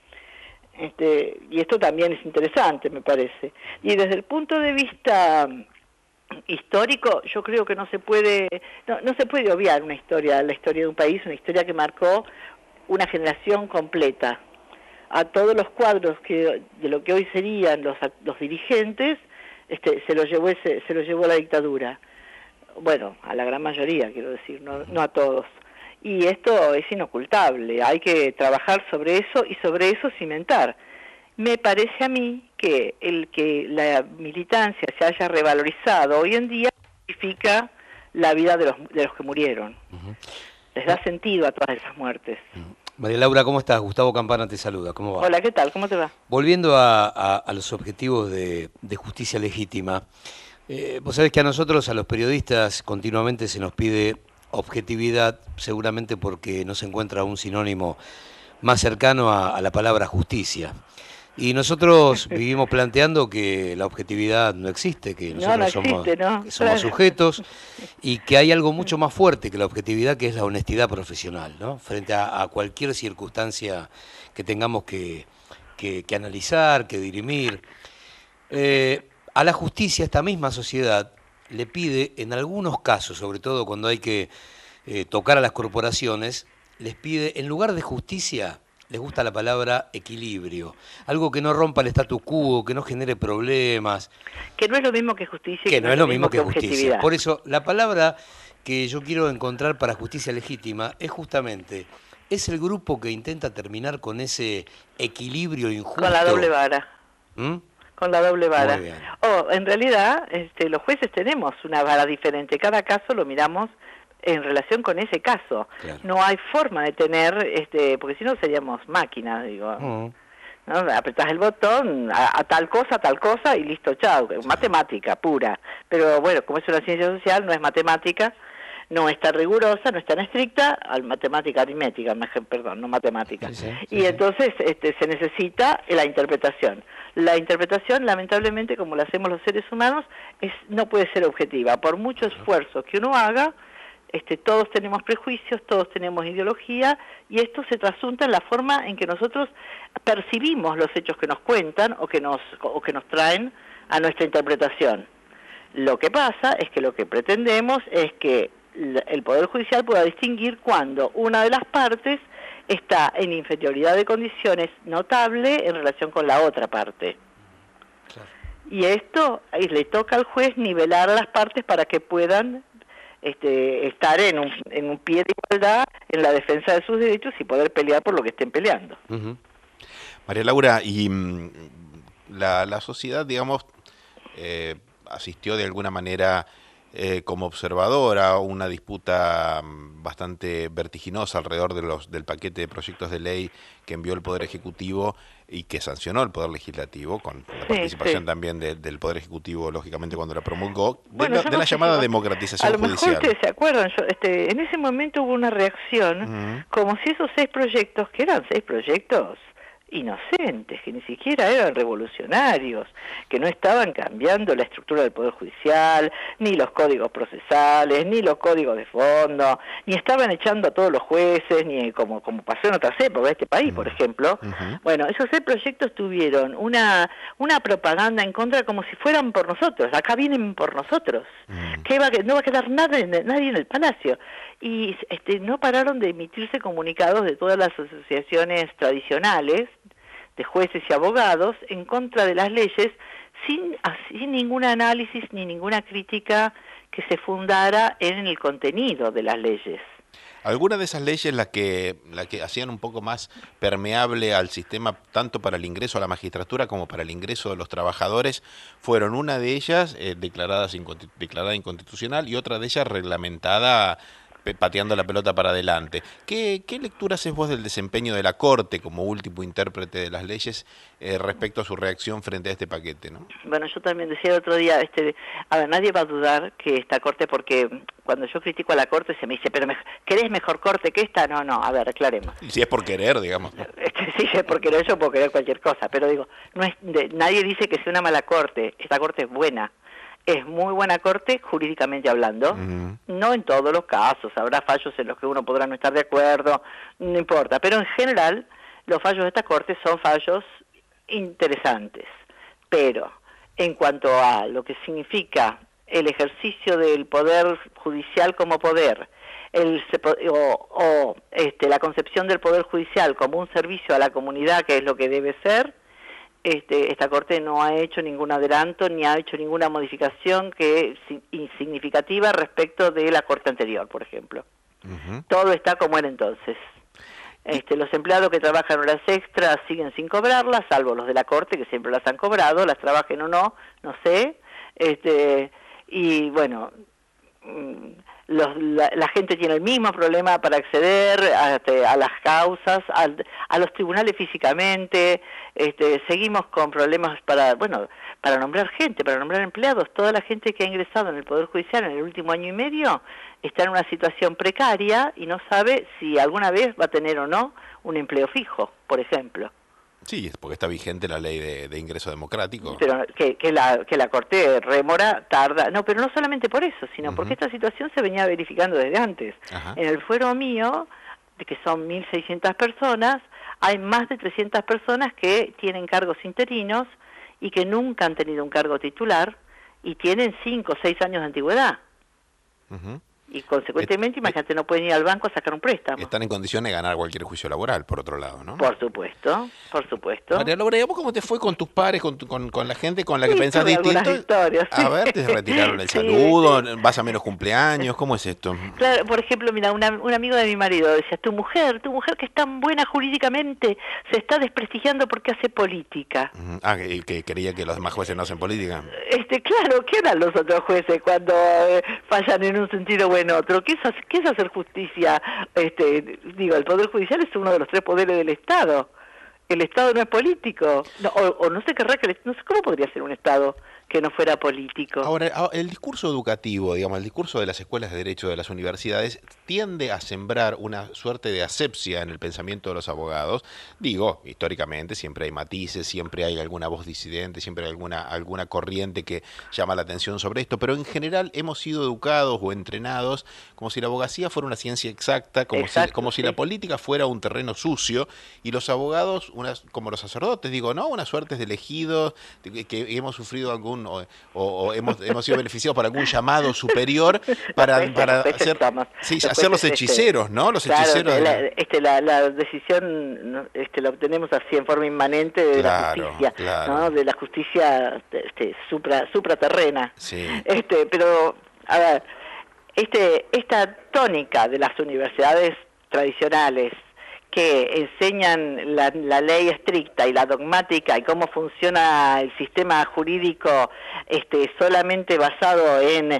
Y esto también es interesante, me parece. Y desde el punto de vista histórico, yo creo que no se puede obviar la historia de un país, una historia que marcó una generación completa. A todos los cuadros de lo que hoy serían los dirigentes, se lo llevó la dictadura. Bueno, a la gran mayoría, quiero decir, no a todos. Y esto es inocultable, hay que trabajar sobre eso y sobre eso cimentar. Me parece a mí que el que la militancia se haya revalorizado hoy en día significa la vida de los que murieron. Les da sentido a todas esas muertes. María Laura, ¿cómo estás? Gustavo Campana te saluda, ¿cómo va? Hola, ¿qué tal? ¿Cómo te va? Volviendo a los objetivos de justicia legítima, vos sabés que a nosotros, a los periodistas, continuamente se nos pide objetividad, seguramente porque no se encuentra un sinónimo más cercano a la palabra justicia. Y nosotros vivimos planteando que la objetividad no existe, que nosotros somos sujetos y que hay algo mucho más fuerte que la objetividad, que es la honestidad profesional, ¿no? Frente a cualquier circunstancia que tengamos que analizar, que dirimir. A la justicia, esta misma sociedad le pide, en algunos casos, sobre todo cuando hay que tocar a las corporaciones, les pide, en lugar de justicia, les gusta la palabra equilibrio, algo que no rompa el statu quo, que no genere problemas. Que no es lo mismo que justicia. Que no es lo mismo que justicia. Por eso, la palabra que yo quiero encontrar para justicia legítima es justamente, es el grupo que intenta terminar con ese equilibrio injusto. Con la doble vara. Con la doble vara. En realidad, los jueces tenemos una vara diferente. Cada caso lo miramos en relación con ese caso. Claro. No hay forma de tener, porque si no seríamos máquinas, digo. ¿No? Apretás el botón, a tal cosa y listo, chao. Matemática pura. Pero bueno, como es una ciencia social, no es matemática, no es tan rigurosa, no es tan estricta, matemática aritmética, perdón, no matemática. Y entonces se necesita la interpretación. La interpretación, lamentablemente, como la hacemos los seres humanos, no puede ser objetiva. Por mucho esfuerzo que uno haga, todos tenemos prejuicios, todos tenemos ideología, y esto se trasunta en la forma en que nosotros percibimos los hechos que nos cuentan o que nos traen a nuestra interpretación. Lo que pasa es que lo que pretendemos es que el Poder Judicial pueda distinguir cuando una de las partes está en inferioridad de condiciones notable en relación con la otra parte. Claro. Y esto le toca al juez nivelar a las partes para que puedan estar en un pie de igualdad en la defensa de sus derechos y poder pelear por lo que estén peleando. María Laura, y la sociedad, digamos, asistió de alguna manera como observadora a una disputa bastante vertiginosa alrededor del paquete de proyectos de ley que envió el Poder Ejecutivo y que sancionó el Poder Legislativo, con la participación también del Poder Ejecutivo, lógicamente, cuando la promulgó, de la llamada democratización judicial. A lo mejor se acuerdan, en ese momento hubo una reacción, como si esos 6 proyectos, que eran 6 proyectos inocentes, que ni siquiera eran revolucionarios, que no estaban cambiando la estructura del Poder Judicial, ni los códigos procesales, ni los códigos de fondo, ni estaban echando a todos los jueces, ni como pasó en otras épocas de este país, por ejemplo. Bueno, esos 6 proyectos tuvieron una propaganda en contra como si fueran por nosotros, acá vienen por nosotros, que no va a quedar nadie en el Palacio. Y no pararon de emitirse comunicados de todas las asociaciones tradicionales, de jueces y abogados, en contra de las leyes, sin ningún análisis ni ninguna crítica que se fundara en el contenido de las leyes. Algunas de esas leyes, la que hacían un poco más permeable al sistema, tanto para el ingreso a la magistratura como para el ingreso de los trabajadores, fueron una de ellas declarada inconstitucional y otra de ellas reglamentada pateando la pelota para adelante. ¿Qué lectura haces vos del desempeño de la Corte como último intérprete de las leyes respecto a su reacción frente a este paquete, ¿no? Bueno, yo también decía el otro día, a ver, nadie va a dudar que esta Corte, porque cuando yo critico a la Corte se me dice, pero ¿querés mejor Corte que esta? No, a ver, aclaremos. Si es por querer, digamos. Sí, es por querer, yo puedo querer cualquier cosa, pero digo, nadie dice que sea una mala Corte, esta Corte es buena. Es muy buena Corte, jurídicamente hablando, no en todos los casos, habrá fallos en los que uno podrá no estar de acuerdo, no importa, pero en general los fallos de esta Corte son fallos interesantes, pero en cuanto a lo que significa el ejercicio del Poder Judicial como poder, la concepción del Poder Judicial como un servicio a la comunidad, que es lo que debe ser, esta Corte no ha hecho ningún adelanto ni ha hecho ninguna modificación significativa respecto de la Corte anterior, por ejemplo. Todo está como era entonces. Los empleados que trabajan horas extras siguen sin cobrarlas, salvo los de la Corte, que siempre las han cobrado, las trabajen o no sé. Y bueno, la gente tiene el mismo problema para acceder a las causas, a los tribunales físicamente. Seguimos con problemas para nombrar gente, para nombrar empleados. Toda la gente que ha ingresado en el Poder Judicial en el último año y medio está en una situación precaria y no sabe si alguna vez va a tener o no un empleo fijo, por ejemplo. Sí, es porque está vigente la ley de ingreso democrático. Pero que la Corte remora, tarda. No, pero no solamente por eso, sino porque esta situación se venía verificando desde antes. En el fuero mío, que son 1.600 personas, hay más de 300 personas que tienen cargos interinos y que nunca han tenido un cargo titular y tienen 5 o 6 años de antigüedad. Y consecuentemente, imagínate, no pueden ir al banco a sacar un préstamo. Están en condiciones de ganar cualquier juicio laboral, por otro lado, ¿no? Por supuesto. María Laura, ¿y vos cómo te fue con tus pares, con la gente con la que pensás distinto? Historias, a ver, te retiraron el saludo, vas a menos cumpleaños, ¿cómo es esto? Claro, por ejemplo, mira, un amigo de mi marido decía, tu mujer que es tan buena jurídicamente, se está desprestigiando porque hace política. Que quería que los demás jueces no hacen política. Claro, ¿qué eran los otros jueces cuando fallan en un sentido o en otro? ¿Qué es hacer justicia? El Poder Judicial es uno de los 3 poderes del Estado. El Estado no es político. No sé cómo podría ser un Estado que no fuera político. Ahora, el discurso educativo, digamos, el discurso de las escuelas de derecho de las universidades tiende a sembrar una suerte de asepsia en el pensamiento de los abogados. Digo, históricamente siempre hay matices, siempre hay alguna voz disidente, siempre hay alguna corriente que llama la atención sobre esto, pero en general hemos sido educados o entrenados como si la abogacía fuera una ciencia exacta, como si la política fuera un terreno sucio y los abogados, como los sacerdotes, una suerte de elegidos que hemos sufrido algún o hemos sido beneficiados por algún llamado superior para hacer los hechiceros, ¿no? Los hechiceros. La decisión la obtenemos así en forma inmanente de la justicia, ¿no? De la justicia supraterrena. Sí. Pero a ver, esta tónica de las universidades tradicionales que enseñan la ley estricta y la dogmática y cómo funciona el sistema jurídico solamente basado en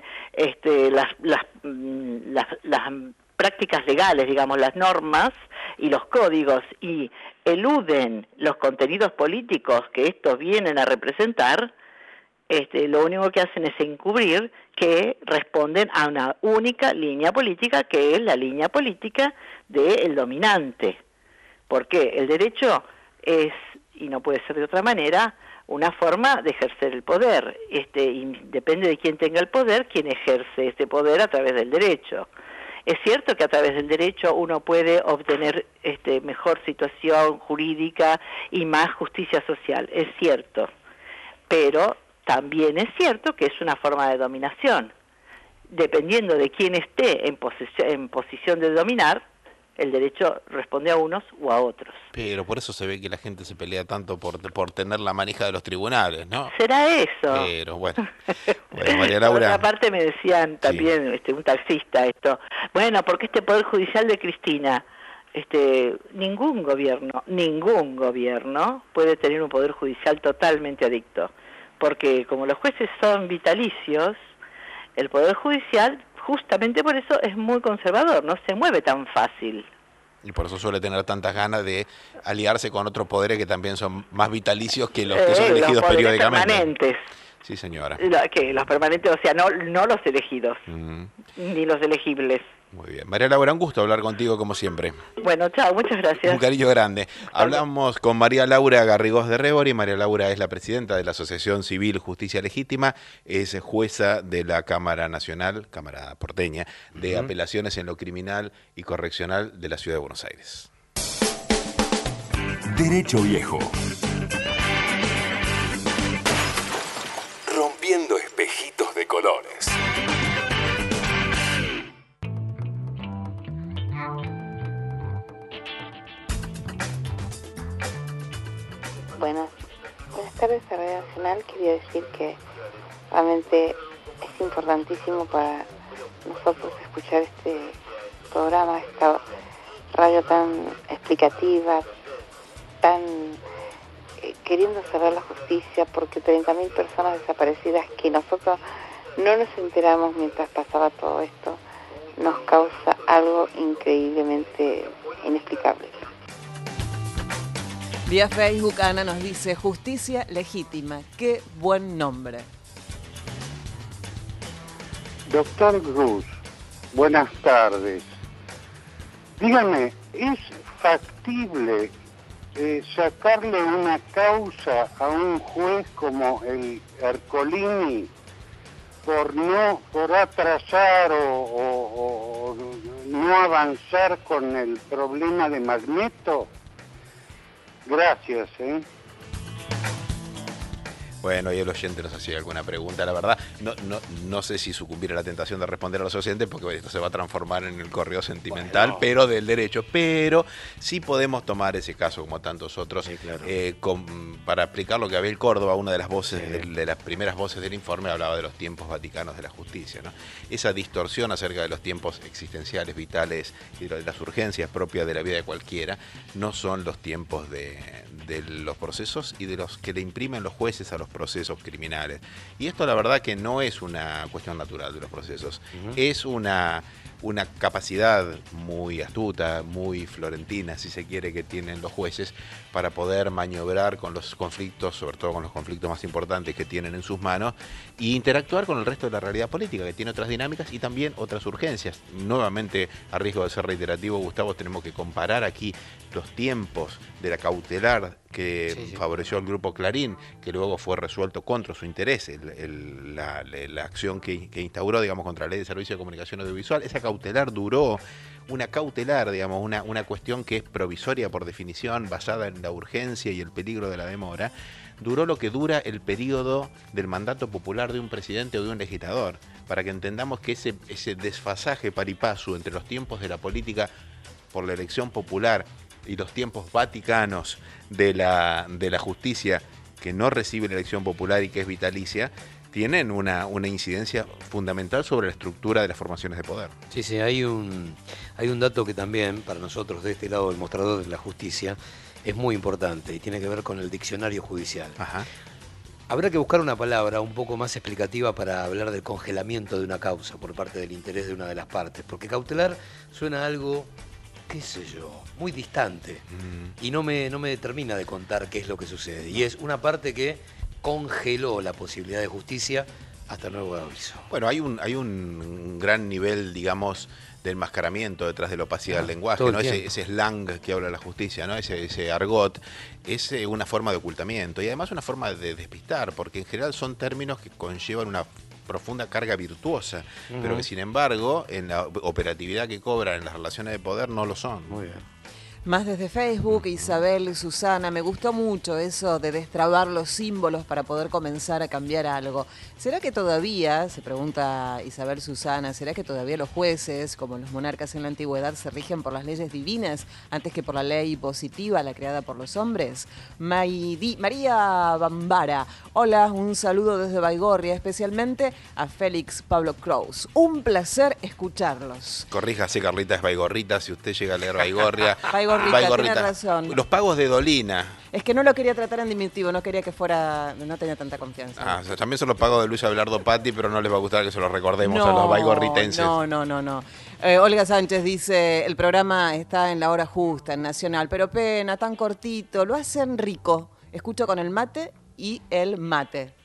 las prácticas legales, digamos, las normas y los códigos, y eluden los contenidos políticos que estos vienen a representar, lo único que hacen es encubrir que responden a una única línea política, que es la línea política del dominante. Porque el derecho es, y no puede ser de otra manera, una forma de ejercer el poder. Y depende de quién tenga el poder, quién ejerce este poder a través del derecho. Es cierto que a través del derecho uno puede obtener mejor situación jurídica y más justicia social, es cierto, pero también es cierto que es una forma de dominación. Dependiendo de quién esté en posición de dominar, el derecho responde a unos o a otros. Pero por eso se ve que la gente se pelea tanto por tener la manija de los tribunales, ¿no? ¿Será eso? Pero bueno, María Laura. Por otra parte me decían también un taxista bueno, porque este Poder Judicial de Cristina, ningún gobierno puede tener un Poder Judicial totalmente adicto, porque como los jueces son vitalicios, el Poder Judicial justamente por eso es muy conservador, no se mueve tan fácil. Y por eso suele tener tantas ganas de aliarse con otros poderes que también son más vitalicios que los que son elegidos los periódicamente. Permanentes. Sí, señora. Los permanentes, o sea, no los elegidos, ni los elegibles. Muy bien. María Laura, un gusto hablar contigo como siempre. Bueno, chao, muchas gracias. Un cariño grande. Hablamos con María Laura Garrigós de Rebori. María Laura es la presidenta de la Asociación Civil Justicia Legítima, es jueza de la Cámara Nacional, Cámara Porteña, de Apelaciones en lo Criminal y Correccional de la Ciudad de Buenos Aires. Derecho Viejo. Rompiendo espejitos de colores. Buenas tardes a Radio Nacional. Quería decir que realmente es importantísimo para nosotros escuchar este programa, esta radio tan explicativa, tan queriendo saber la justicia, porque 30.000 personas desaparecidas que nosotros no nos enteramos mientras pasaba todo esto, nos causa algo increíblemente inexplicable. Vía Facebook, Ana nos dice, Justicia Legítima, qué buen nombre. Doctor Cruz, buenas tardes. Dígame, ¿es factible sacarle una causa a un juez como el Ercolini por atrasar o no avanzar con el problema de Magneto? Gracias, Bueno, y el oyente nos hacía alguna pregunta, la verdad, no sé si sucumbir a la tentación de responder a los oyentes, porque esto se va a transformar en el correo sentimental, pero del derecho, pero sí podemos tomar ese caso, como tantos otros, sí, claro. Para aplicar lo que Abel Córdoba, una de las voces, de las primeras voces del informe, hablaba de los tiempos vaticanos de la justicia, ¿no? Esa distorsión acerca de los tiempos existenciales, vitales, y de las urgencias propias de la vida de cualquiera, no son los tiempos de los procesos y de los que le imprimen los jueces a los procesos criminales. Y esto la verdad que no es una cuestión natural de los procesos, es una capacidad muy astuta, muy florentina, si se quiere, que tienen los jueces para poder maniobrar con los conflictos, sobre todo con los conflictos más importantes que tienen en sus manos, e interactuar con el resto de la realidad política, que tiene otras dinámicas y también otras urgencias. Nuevamente, a riesgo de ser reiterativo, Gustavo, tenemos que comparar aquí los tiempos de la cautelar que favoreció al grupo Clarín, que luego fue resuelto contra su interés, la acción que instauró, digamos, contra la Ley de Servicio de Comunicación Audiovisual. Esa cautelar duró, una cautelar, digamos, una cuestión que es provisoria por definición, basada en la urgencia y el peligro de la demora, duró lo que dura el periodo del mandato popular de un presidente o de un legislador, para que entendamos que ese desfasaje paripasu entre los tiempos de la política por la elección popular y los tiempos vaticanos de la justicia, que no recibe la elección popular y que es vitalicia, tienen una incidencia fundamental sobre la estructura de las formaciones de poder. Sí, hay un dato que también para nosotros de este lado del mostrador de la justicia es muy importante y tiene que ver con el diccionario judicial. Ajá. Habrá que buscar una palabra un poco más explicativa para hablar del congelamiento de una causa por parte del interés de una de las partes, porque cautelar suena a algo, qué sé yo, muy distante y no me termina de contar qué es lo que sucede. Y es una parte que congeló la posibilidad de justicia hasta nuevo aviso. Bueno, hay un gran nivel, digamos, enmascaramiento, detrás de la opacidad del lenguaje, todo el ¿no? tiempo. Ese slang que habla la justicia, ¿no? Ese argot, es una forma de ocultamiento y además una forma de despistar, porque en general son términos que conllevan una profunda carga virtuosa, pero que sin embargo en la operatividad que cobran en las relaciones de poder no lo son. Muy bien. Más desde Facebook, Isabel y Susana, me gustó mucho eso de destrabar los símbolos para poder comenzar a cambiar algo. ¿Será que todavía, se pregunta Isabel Susana, será que todavía los jueces, como los monarcas en la antigüedad, se rigen por las leyes divinas antes que por la ley positiva, la creada por los hombres? María Bambara, hola, un saludo desde Baigorria, especialmente a Félix Pablo Kraus. Un placer escucharlos. Corríjase, Carlita, es Baigorrita, si usted llega a leer Baigorria. Baigorrita, tiene razón. Los pagos de Dolina. Es que no lo quería tratar en diminutivo, no quería que fuera, no tenía tanta confianza. O sea, también son los pagos de Luis Abelardo Patti, pero no les va a gustar que se los recordemos a los baigorritenses. No. Olga Sánchez dice, el programa está en la hora justa, en Nacional, pero pena, tan cortito, lo hacen rico. Escucho con el mate y el mate.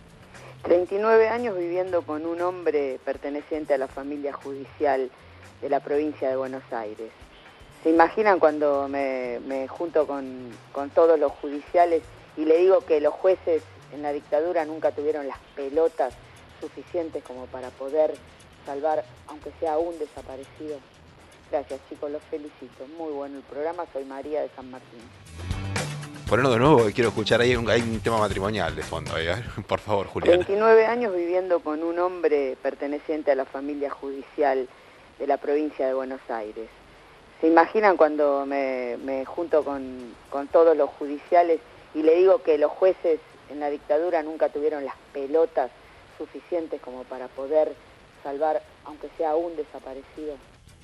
39 años viviendo con un hombre perteneciente a la familia judicial de la provincia de Buenos Aires. ¿Se imaginan cuando me junto con todos los judiciales y le digo que los jueces en la dictadura nunca tuvieron las pelotas suficientes como para poder salvar, aunque sea a un desaparecido? Gracias, chicos, los felicito. Muy bueno el programa. Soy María de San Martín. Ponelo de nuevo, quiero escuchar, hay un tema matrimonial de fondo, ahí, por favor, Juliana. 29 años viviendo con un hombre perteneciente a la familia judicial de la provincia de Buenos Aires. ¿Se imaginan cuando me junto con todos los judiciales y le digo que los jueces en la dictadura nunca tuvieron las pelotas suficientes como para poder salvar, aunque sea a un desaparecido?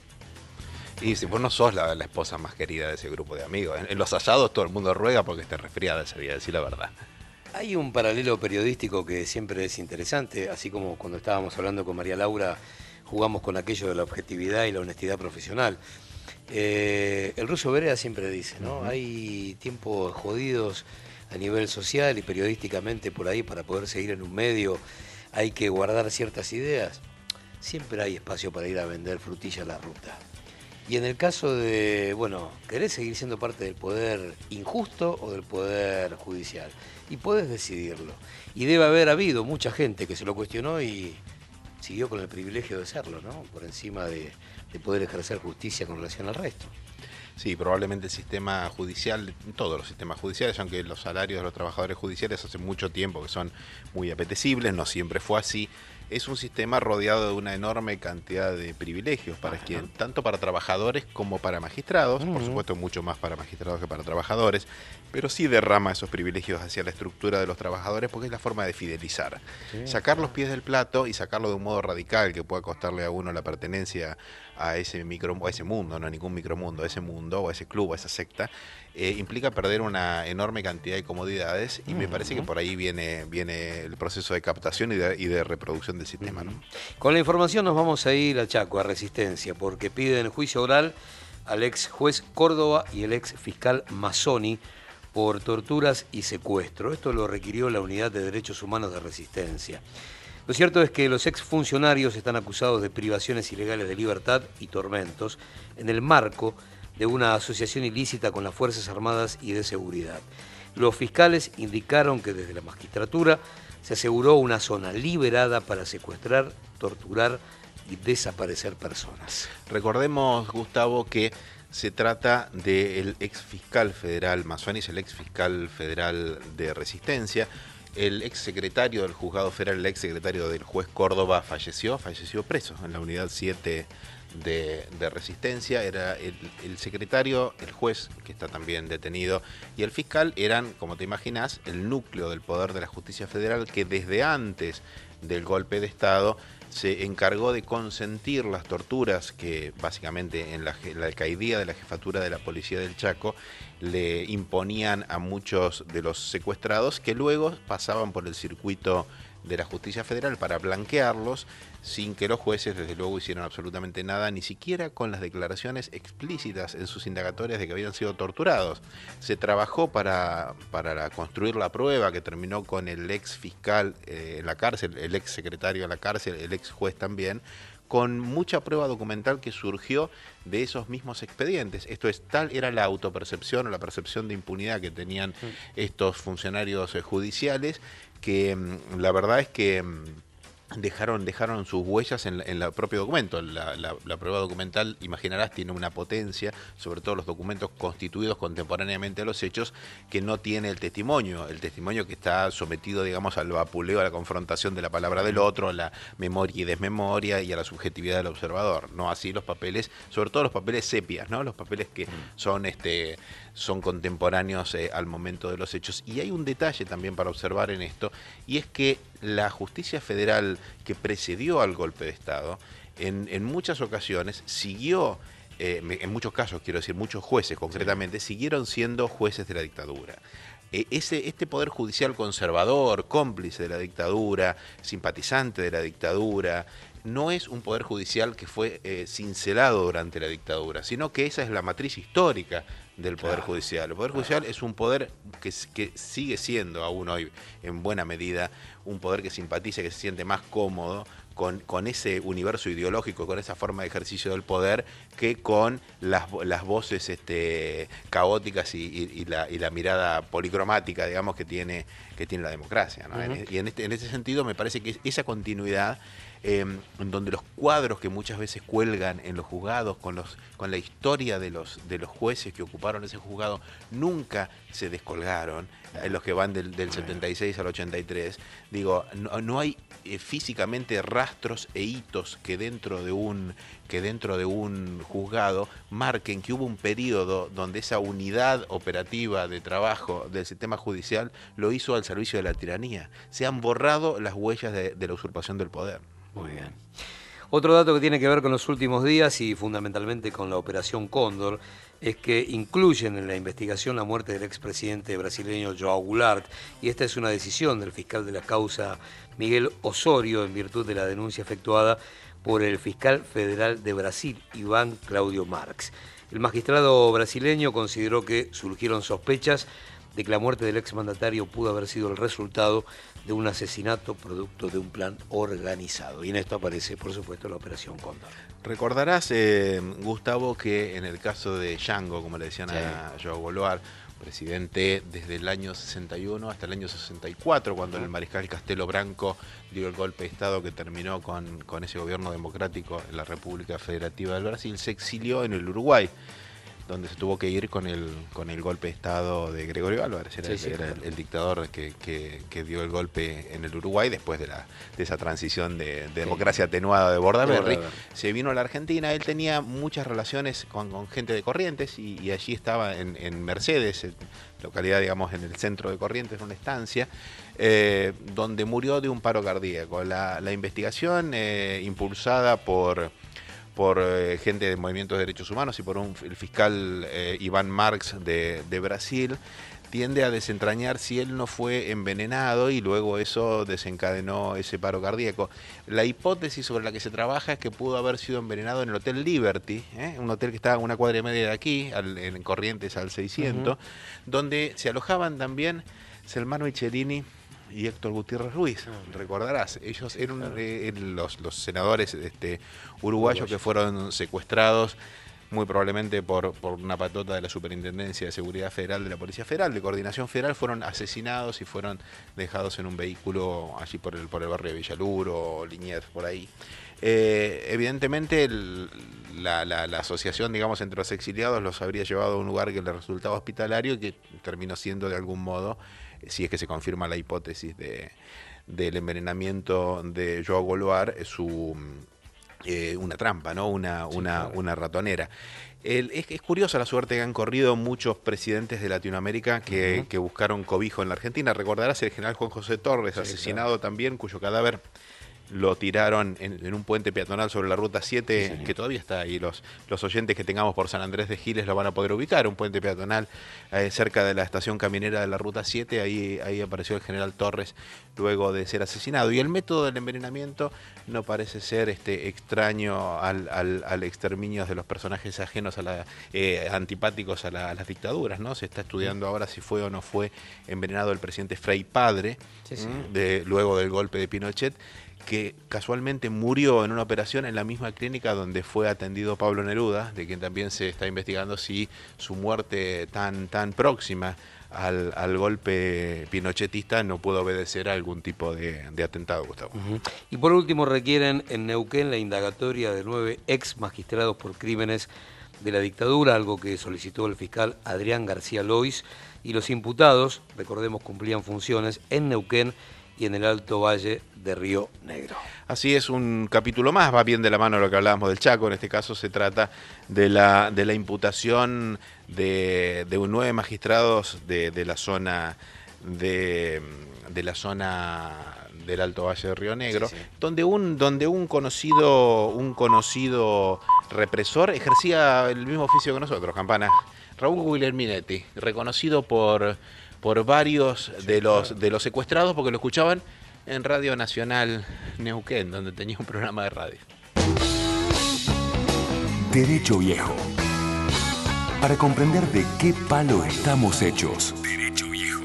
Y si vos no sos la esposa más querida de ese grupo de amigos. En los hallados todo el mundo ruega porque esté resfriada ese día, decir la verdad. Hay un paralelo periodístico que siempre es interesante, así como cuando estábamos hablando con María Laura, jugamos con aquello de la objetividad y la honestidad profesional. El ruso Berea siempre dice, ¿no? Hay tiempos jodidos a nivel social y periodísticamente por ahí para poder seguir en un medio, hay que guardar ciertas ideas. Siempre hay espacio para ir a vender frutilla a la ruta. Y en el caso de, bueno, ¿querés seguir siendo parte del poder injusto o del poder judicial? Y podés decidirlo. Y debe haber habido mucha gente que se lo cuestionó y siguió con el privilegio de serlo, ¿no? Por encima de poder ejercer justicia con relación al resto. Sí, probablemente el sistema judicial, todos los sistemas judiciales, aunque los salarios de los trabajadores judiciales hace mucho tiempo que son muy apetecibles, no siempre fue así. Es un sistema rodeado de una enorme cantidad de privilegios para quien, tanto para trabajadores como para magistrados, por supuesto mucho más para magistrados que para trabajadores, pero sí derrama esos privilegios hacia la estructura de los trabajadores porque es la forma de fidelizar. Sacar los pies del plato y sacarlo de un modo radical que pueda costarle a uno la pertenencia a ese mundo, no a ningún micromundo, a ese mundo o a ese club, a esa secta, implica perder una enorme cantidad de comodidades y me parece que por ahí viene el proceso de captación y de reproducción del sistema, ¿no? Con la información nos vamos a ir a Chaco, a Resistencia, porque piden juicio oral al ex juez Córdoba y el ex fiscal Mazzoni por torturas y secuestro. Esto lo requirió la Unidad de Derechos Humanos de Resistencia. Lo cierto es que los exfuncionarios están acusados de privaciones ilegales de libertad y tormentos en el marco de una asociación ilícita con las Fuerzas Armadas y de Seguridad. Los fiscales indicaron que desde la magistratura se aseguró una zona liberada para secuestrar, torturar y desaparecer personas. Recordemos, Gustavo, que se trata del ex fiscal federal Mazzoni, es el ex fiscal federal de Resistencia. El ex secretario del juzgado federal, el ex secretario del juez Córdoba falleció preso en la unidad 7 de Resistencia. Era el secretario, el juez, que está también detenido, y el fiscal eran, como te imaginas, el núcleo del poder de la justicia federal que desde antes del golpe de Estado se encargó de consentir las torturas que básicamente en la alcaidía de la jefatura de la policía del Chaco le imponían a muchos de los secuestrados, que luego pasaban por el circuito de la justicia federal para blanquearlos sin que los jueces desde luego hicieran absolutamente nada, ni siquiera con las declaraciones explícitas en sus indagatorias de que habían sido torturados. Se trabajó para construir la prueba que terminó con el ex fiscal en la cárcel, el ex secretario en la cárcel, el ex juez también, con mucha prueba documental que surgió de esos mismos expedientes. Esto es, tal era la autopercepción o la percepción de impunidad que tenían estos funcionarios judiciales, que la verdad es que dejaron sus huellas en el propio documento. La prueba documental, imaginarás, tiene una potencia, sobre todo los documentos constituidos contemporáneamente a los hechos, que no tiene el testimonio que está sometido, digamos, al vapuleo, a la confrontación de la palabra del otro, a la memoria y desmemoria y a la subjetividad del observador. No así los papeles, sobre todo los papeles sepias, ¿no? Los papeles que son contemporáneos al momento de los hechos. Y hay un detalle también para observar en esto, y es que la justicia federal que precedió al golpe de Estado, en muchas ocasiones siguió, en muchos casos, quiero decir, muchos jueces concretamente, siguieron siendo jueces de la dictadura. Este poder judicial conservador, cómplice de la dictadura, simpatizante de la dictadura, no es un poder judicial que fue cincelado durante la dictadura, sino que esa es la matriz histórica del Poder Judicial. El Poder Judicial es un poder que sigue siendo aún hoy, en buena medida, un poder que simpatiza, que se siente más cómodo con ese universo ideológico, con esa forma de ejercicio del poder, que con las voces caóticas y la mirada policromática, digamos, que tiene la democracia, ¿no? Y en ese sentido me parece que esa continuidad, en donde los cuadros que muchas veces cuelgan en los juzgados con la historia de los jueces que ocuparon ese juzgado nunca se descolgaron, los que van del 76 al 83, digo, no hay físicamente rastros e hitos que dentro de un juzgado marquen que hubo un periodo donde esa unidad operativa de trabajo del sistema judicial lo hizo al servicio de la tiranía. Se han borrado las huellas de la usurpación del poder. Muy bien. Otro dato que tiene que ver con los últimos días y fundamentalmente con la Operación Cóndor es que incluyen en la investigación la muerte del expresidente brasileño João Goulart, y esta es una decisión del fiscal de la causa Miguel Osorio en virtud de la denuncia efectuada por el fiscal federal de Brasil, Iván Claudio Marx. El magistrado brasileño consideró que surgieron sospechas de que la muerte del exmandatario pudo haber sido el resultado de un asesinato producto de un plan organizado. Y en esto aparece, por supuesto, la Operación Cóndor. Recordarás, Gustavo, que en el caso de Django, como le decían a João Goulart, presidente desde el año 61 hasta el año 64, cuando el mariscal Castelo Branco dio el golpe de Estado que terminó con ese gobierno democrático en la República Federativa del Brasil, se exilió en el Uruguay, donde se tuvo que ir con el golpe de Estado de Gregorio Álvarez, era el dictador que dio el golpe en el Uruguay después de esa transición de democracia atenuada de Bordaberry. Se vino a la Argentina, él tenía muchas relaciones con gente de Corrientes y allí estaba en Mercedes, localidad, digamos, en el centro de Corrientes, una estancia, donde murió de un paro cardíaco. La investigación, impulsada por gente de movimientos de derechos humanos y por el fiscal Iván Marx de Brasil, tiende a desentrañar si él no fue envenenado y luego eso desencadenó ese paro cardíaco. La hipótesis sobre la que se trabaja es que pudo haber sido envenenado en el Hotel Liberty, un hotel que está a una cuadra y media de aquí, en Corrientes al 600, donde se alojaban también Selmano Michelini y Héctor Gutiérrez Ruiz. Recordarás, ellos eran los senadores uruguayos que fueron secuestrados muy probablemente por una patota de la Superintendencia de Seguridad Federal de la Policía Federal, de Coordinación Federal, fueron asesinados y fueron dejados en un vehículo allí por el barrio de Villaluro, Liniers, por ahí. Evidentemente la asociación, digamos, entre los exiliados los habría llevado a un lugar que les resultaba hospitalario y que terminó siendo de algún modo, si es que se confirma la hipótesis del envenenamiento de João Goulart, una trampa, ¿no? Una ratonera. Es curiosa la suerte que han corrido muchos presidentes de Latinoamérica que buscaron cobijo en la Argentina. Recordarás el general Juan José Torres, asesinado también, cuyo cadáver lo tiraron en un puente peatonal sobre la Ruta 7, que todavía está ahí. Los oyentes que tengamos por San Andrés de Giles lo van a poder ubicar, un puente peatonal cerca de la estación caminera de la Ruta 7, ahí apareció el general Torres luego de ser asesinado. Y el método del envenenamiento no parece ser extraño al exterminio de los personajes ajenos antipáticos a las dictaduras, ¿no? Se está estudiando ahora si fue o no fue envenenado el presidente Frei Padre, luego del golpe de Pinochet, que casualmente murió en una operación en la misma clínica donde fue atendido Pablo Neruda, de quien también se está investigando si su muerte tan próxima al golpe pinochetista no pudo obedecer a algún tipo de atentado, Gustavo. Y por último requieren en Neuquén la indagatoria de 9 ex magistrados por crímenes de la dictadura, algo que solicitó el fiscal Adrián García Lois, y los imputados, recordemos, cumplían funciones en Neuquén y en el Alto Valle de Río Negro. Así es, un capítulo más, va bien de la mano de lo que hablábamos del Chaco. En este caso se trata de la imputación de 9 magistrados de la zona del Alto Valle de Río Negro, sí. donde un conocido represor ejercía el mismo oficio que nosotros, Campana. Raúl Guglielminetti, reconocido por varios de los secuestrados porque lo escuchaban en Radio Nacional Neuquén, donde tenía un programa de radio. Derecho Viejo. Para comprender de qué palo estamos hechos. Derecho Viejo.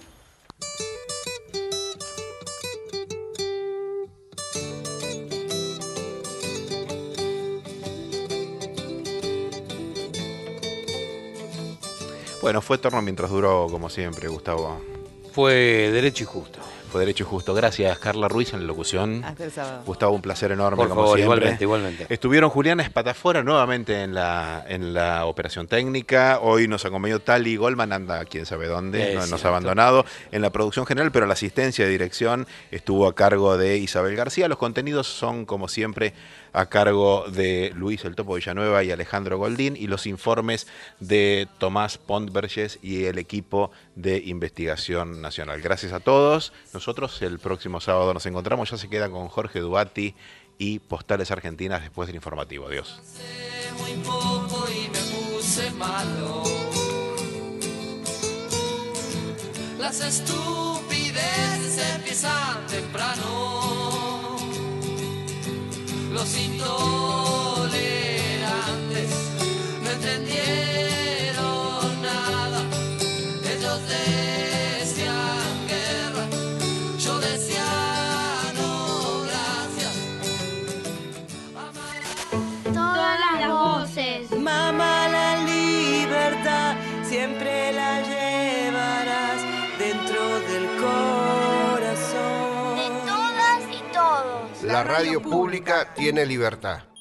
Bueno, fue eterno mientras duró, como siempre, Gustavo. Fue derecho y justo. Fue derecho y justo. Gracias, Carla Ruiz, en la locución. Hasta el sábado. Gustavo, un placer enorme, Por como favor, siempre. Igualmente. Estuvieron Juliana Espatafora nuevamente en la operación técnica. Hoy nos acompañó Tali Goldman, anda quién sabe dónde, nos ha abandonado en la producción general, pero la asistencia de dirección estuvo a cargo de Isabel García. Los contenidos son, como siempre, a cargo de Luis El Topo Villanueva y Alejandro Goldín, y los informes de Tomás Pontverges y el equipo de Investigación Nacional. Gracias a todos. Nosotros el próximo sábado nos encontramos. Ya se queda con Jorge Duati y Postales Argentinas después del informativo. Adiós. Muy poco y me puse malo. Las estupideces empiezan temprano. Los intolerantes no entendieron nada. Ellos decían guerra, yo decía no, gracias. Todas las voces. Mamá, la libertad siempre la llevarás dentro del corazón. De todas y todos. La radio pública tiene libertad.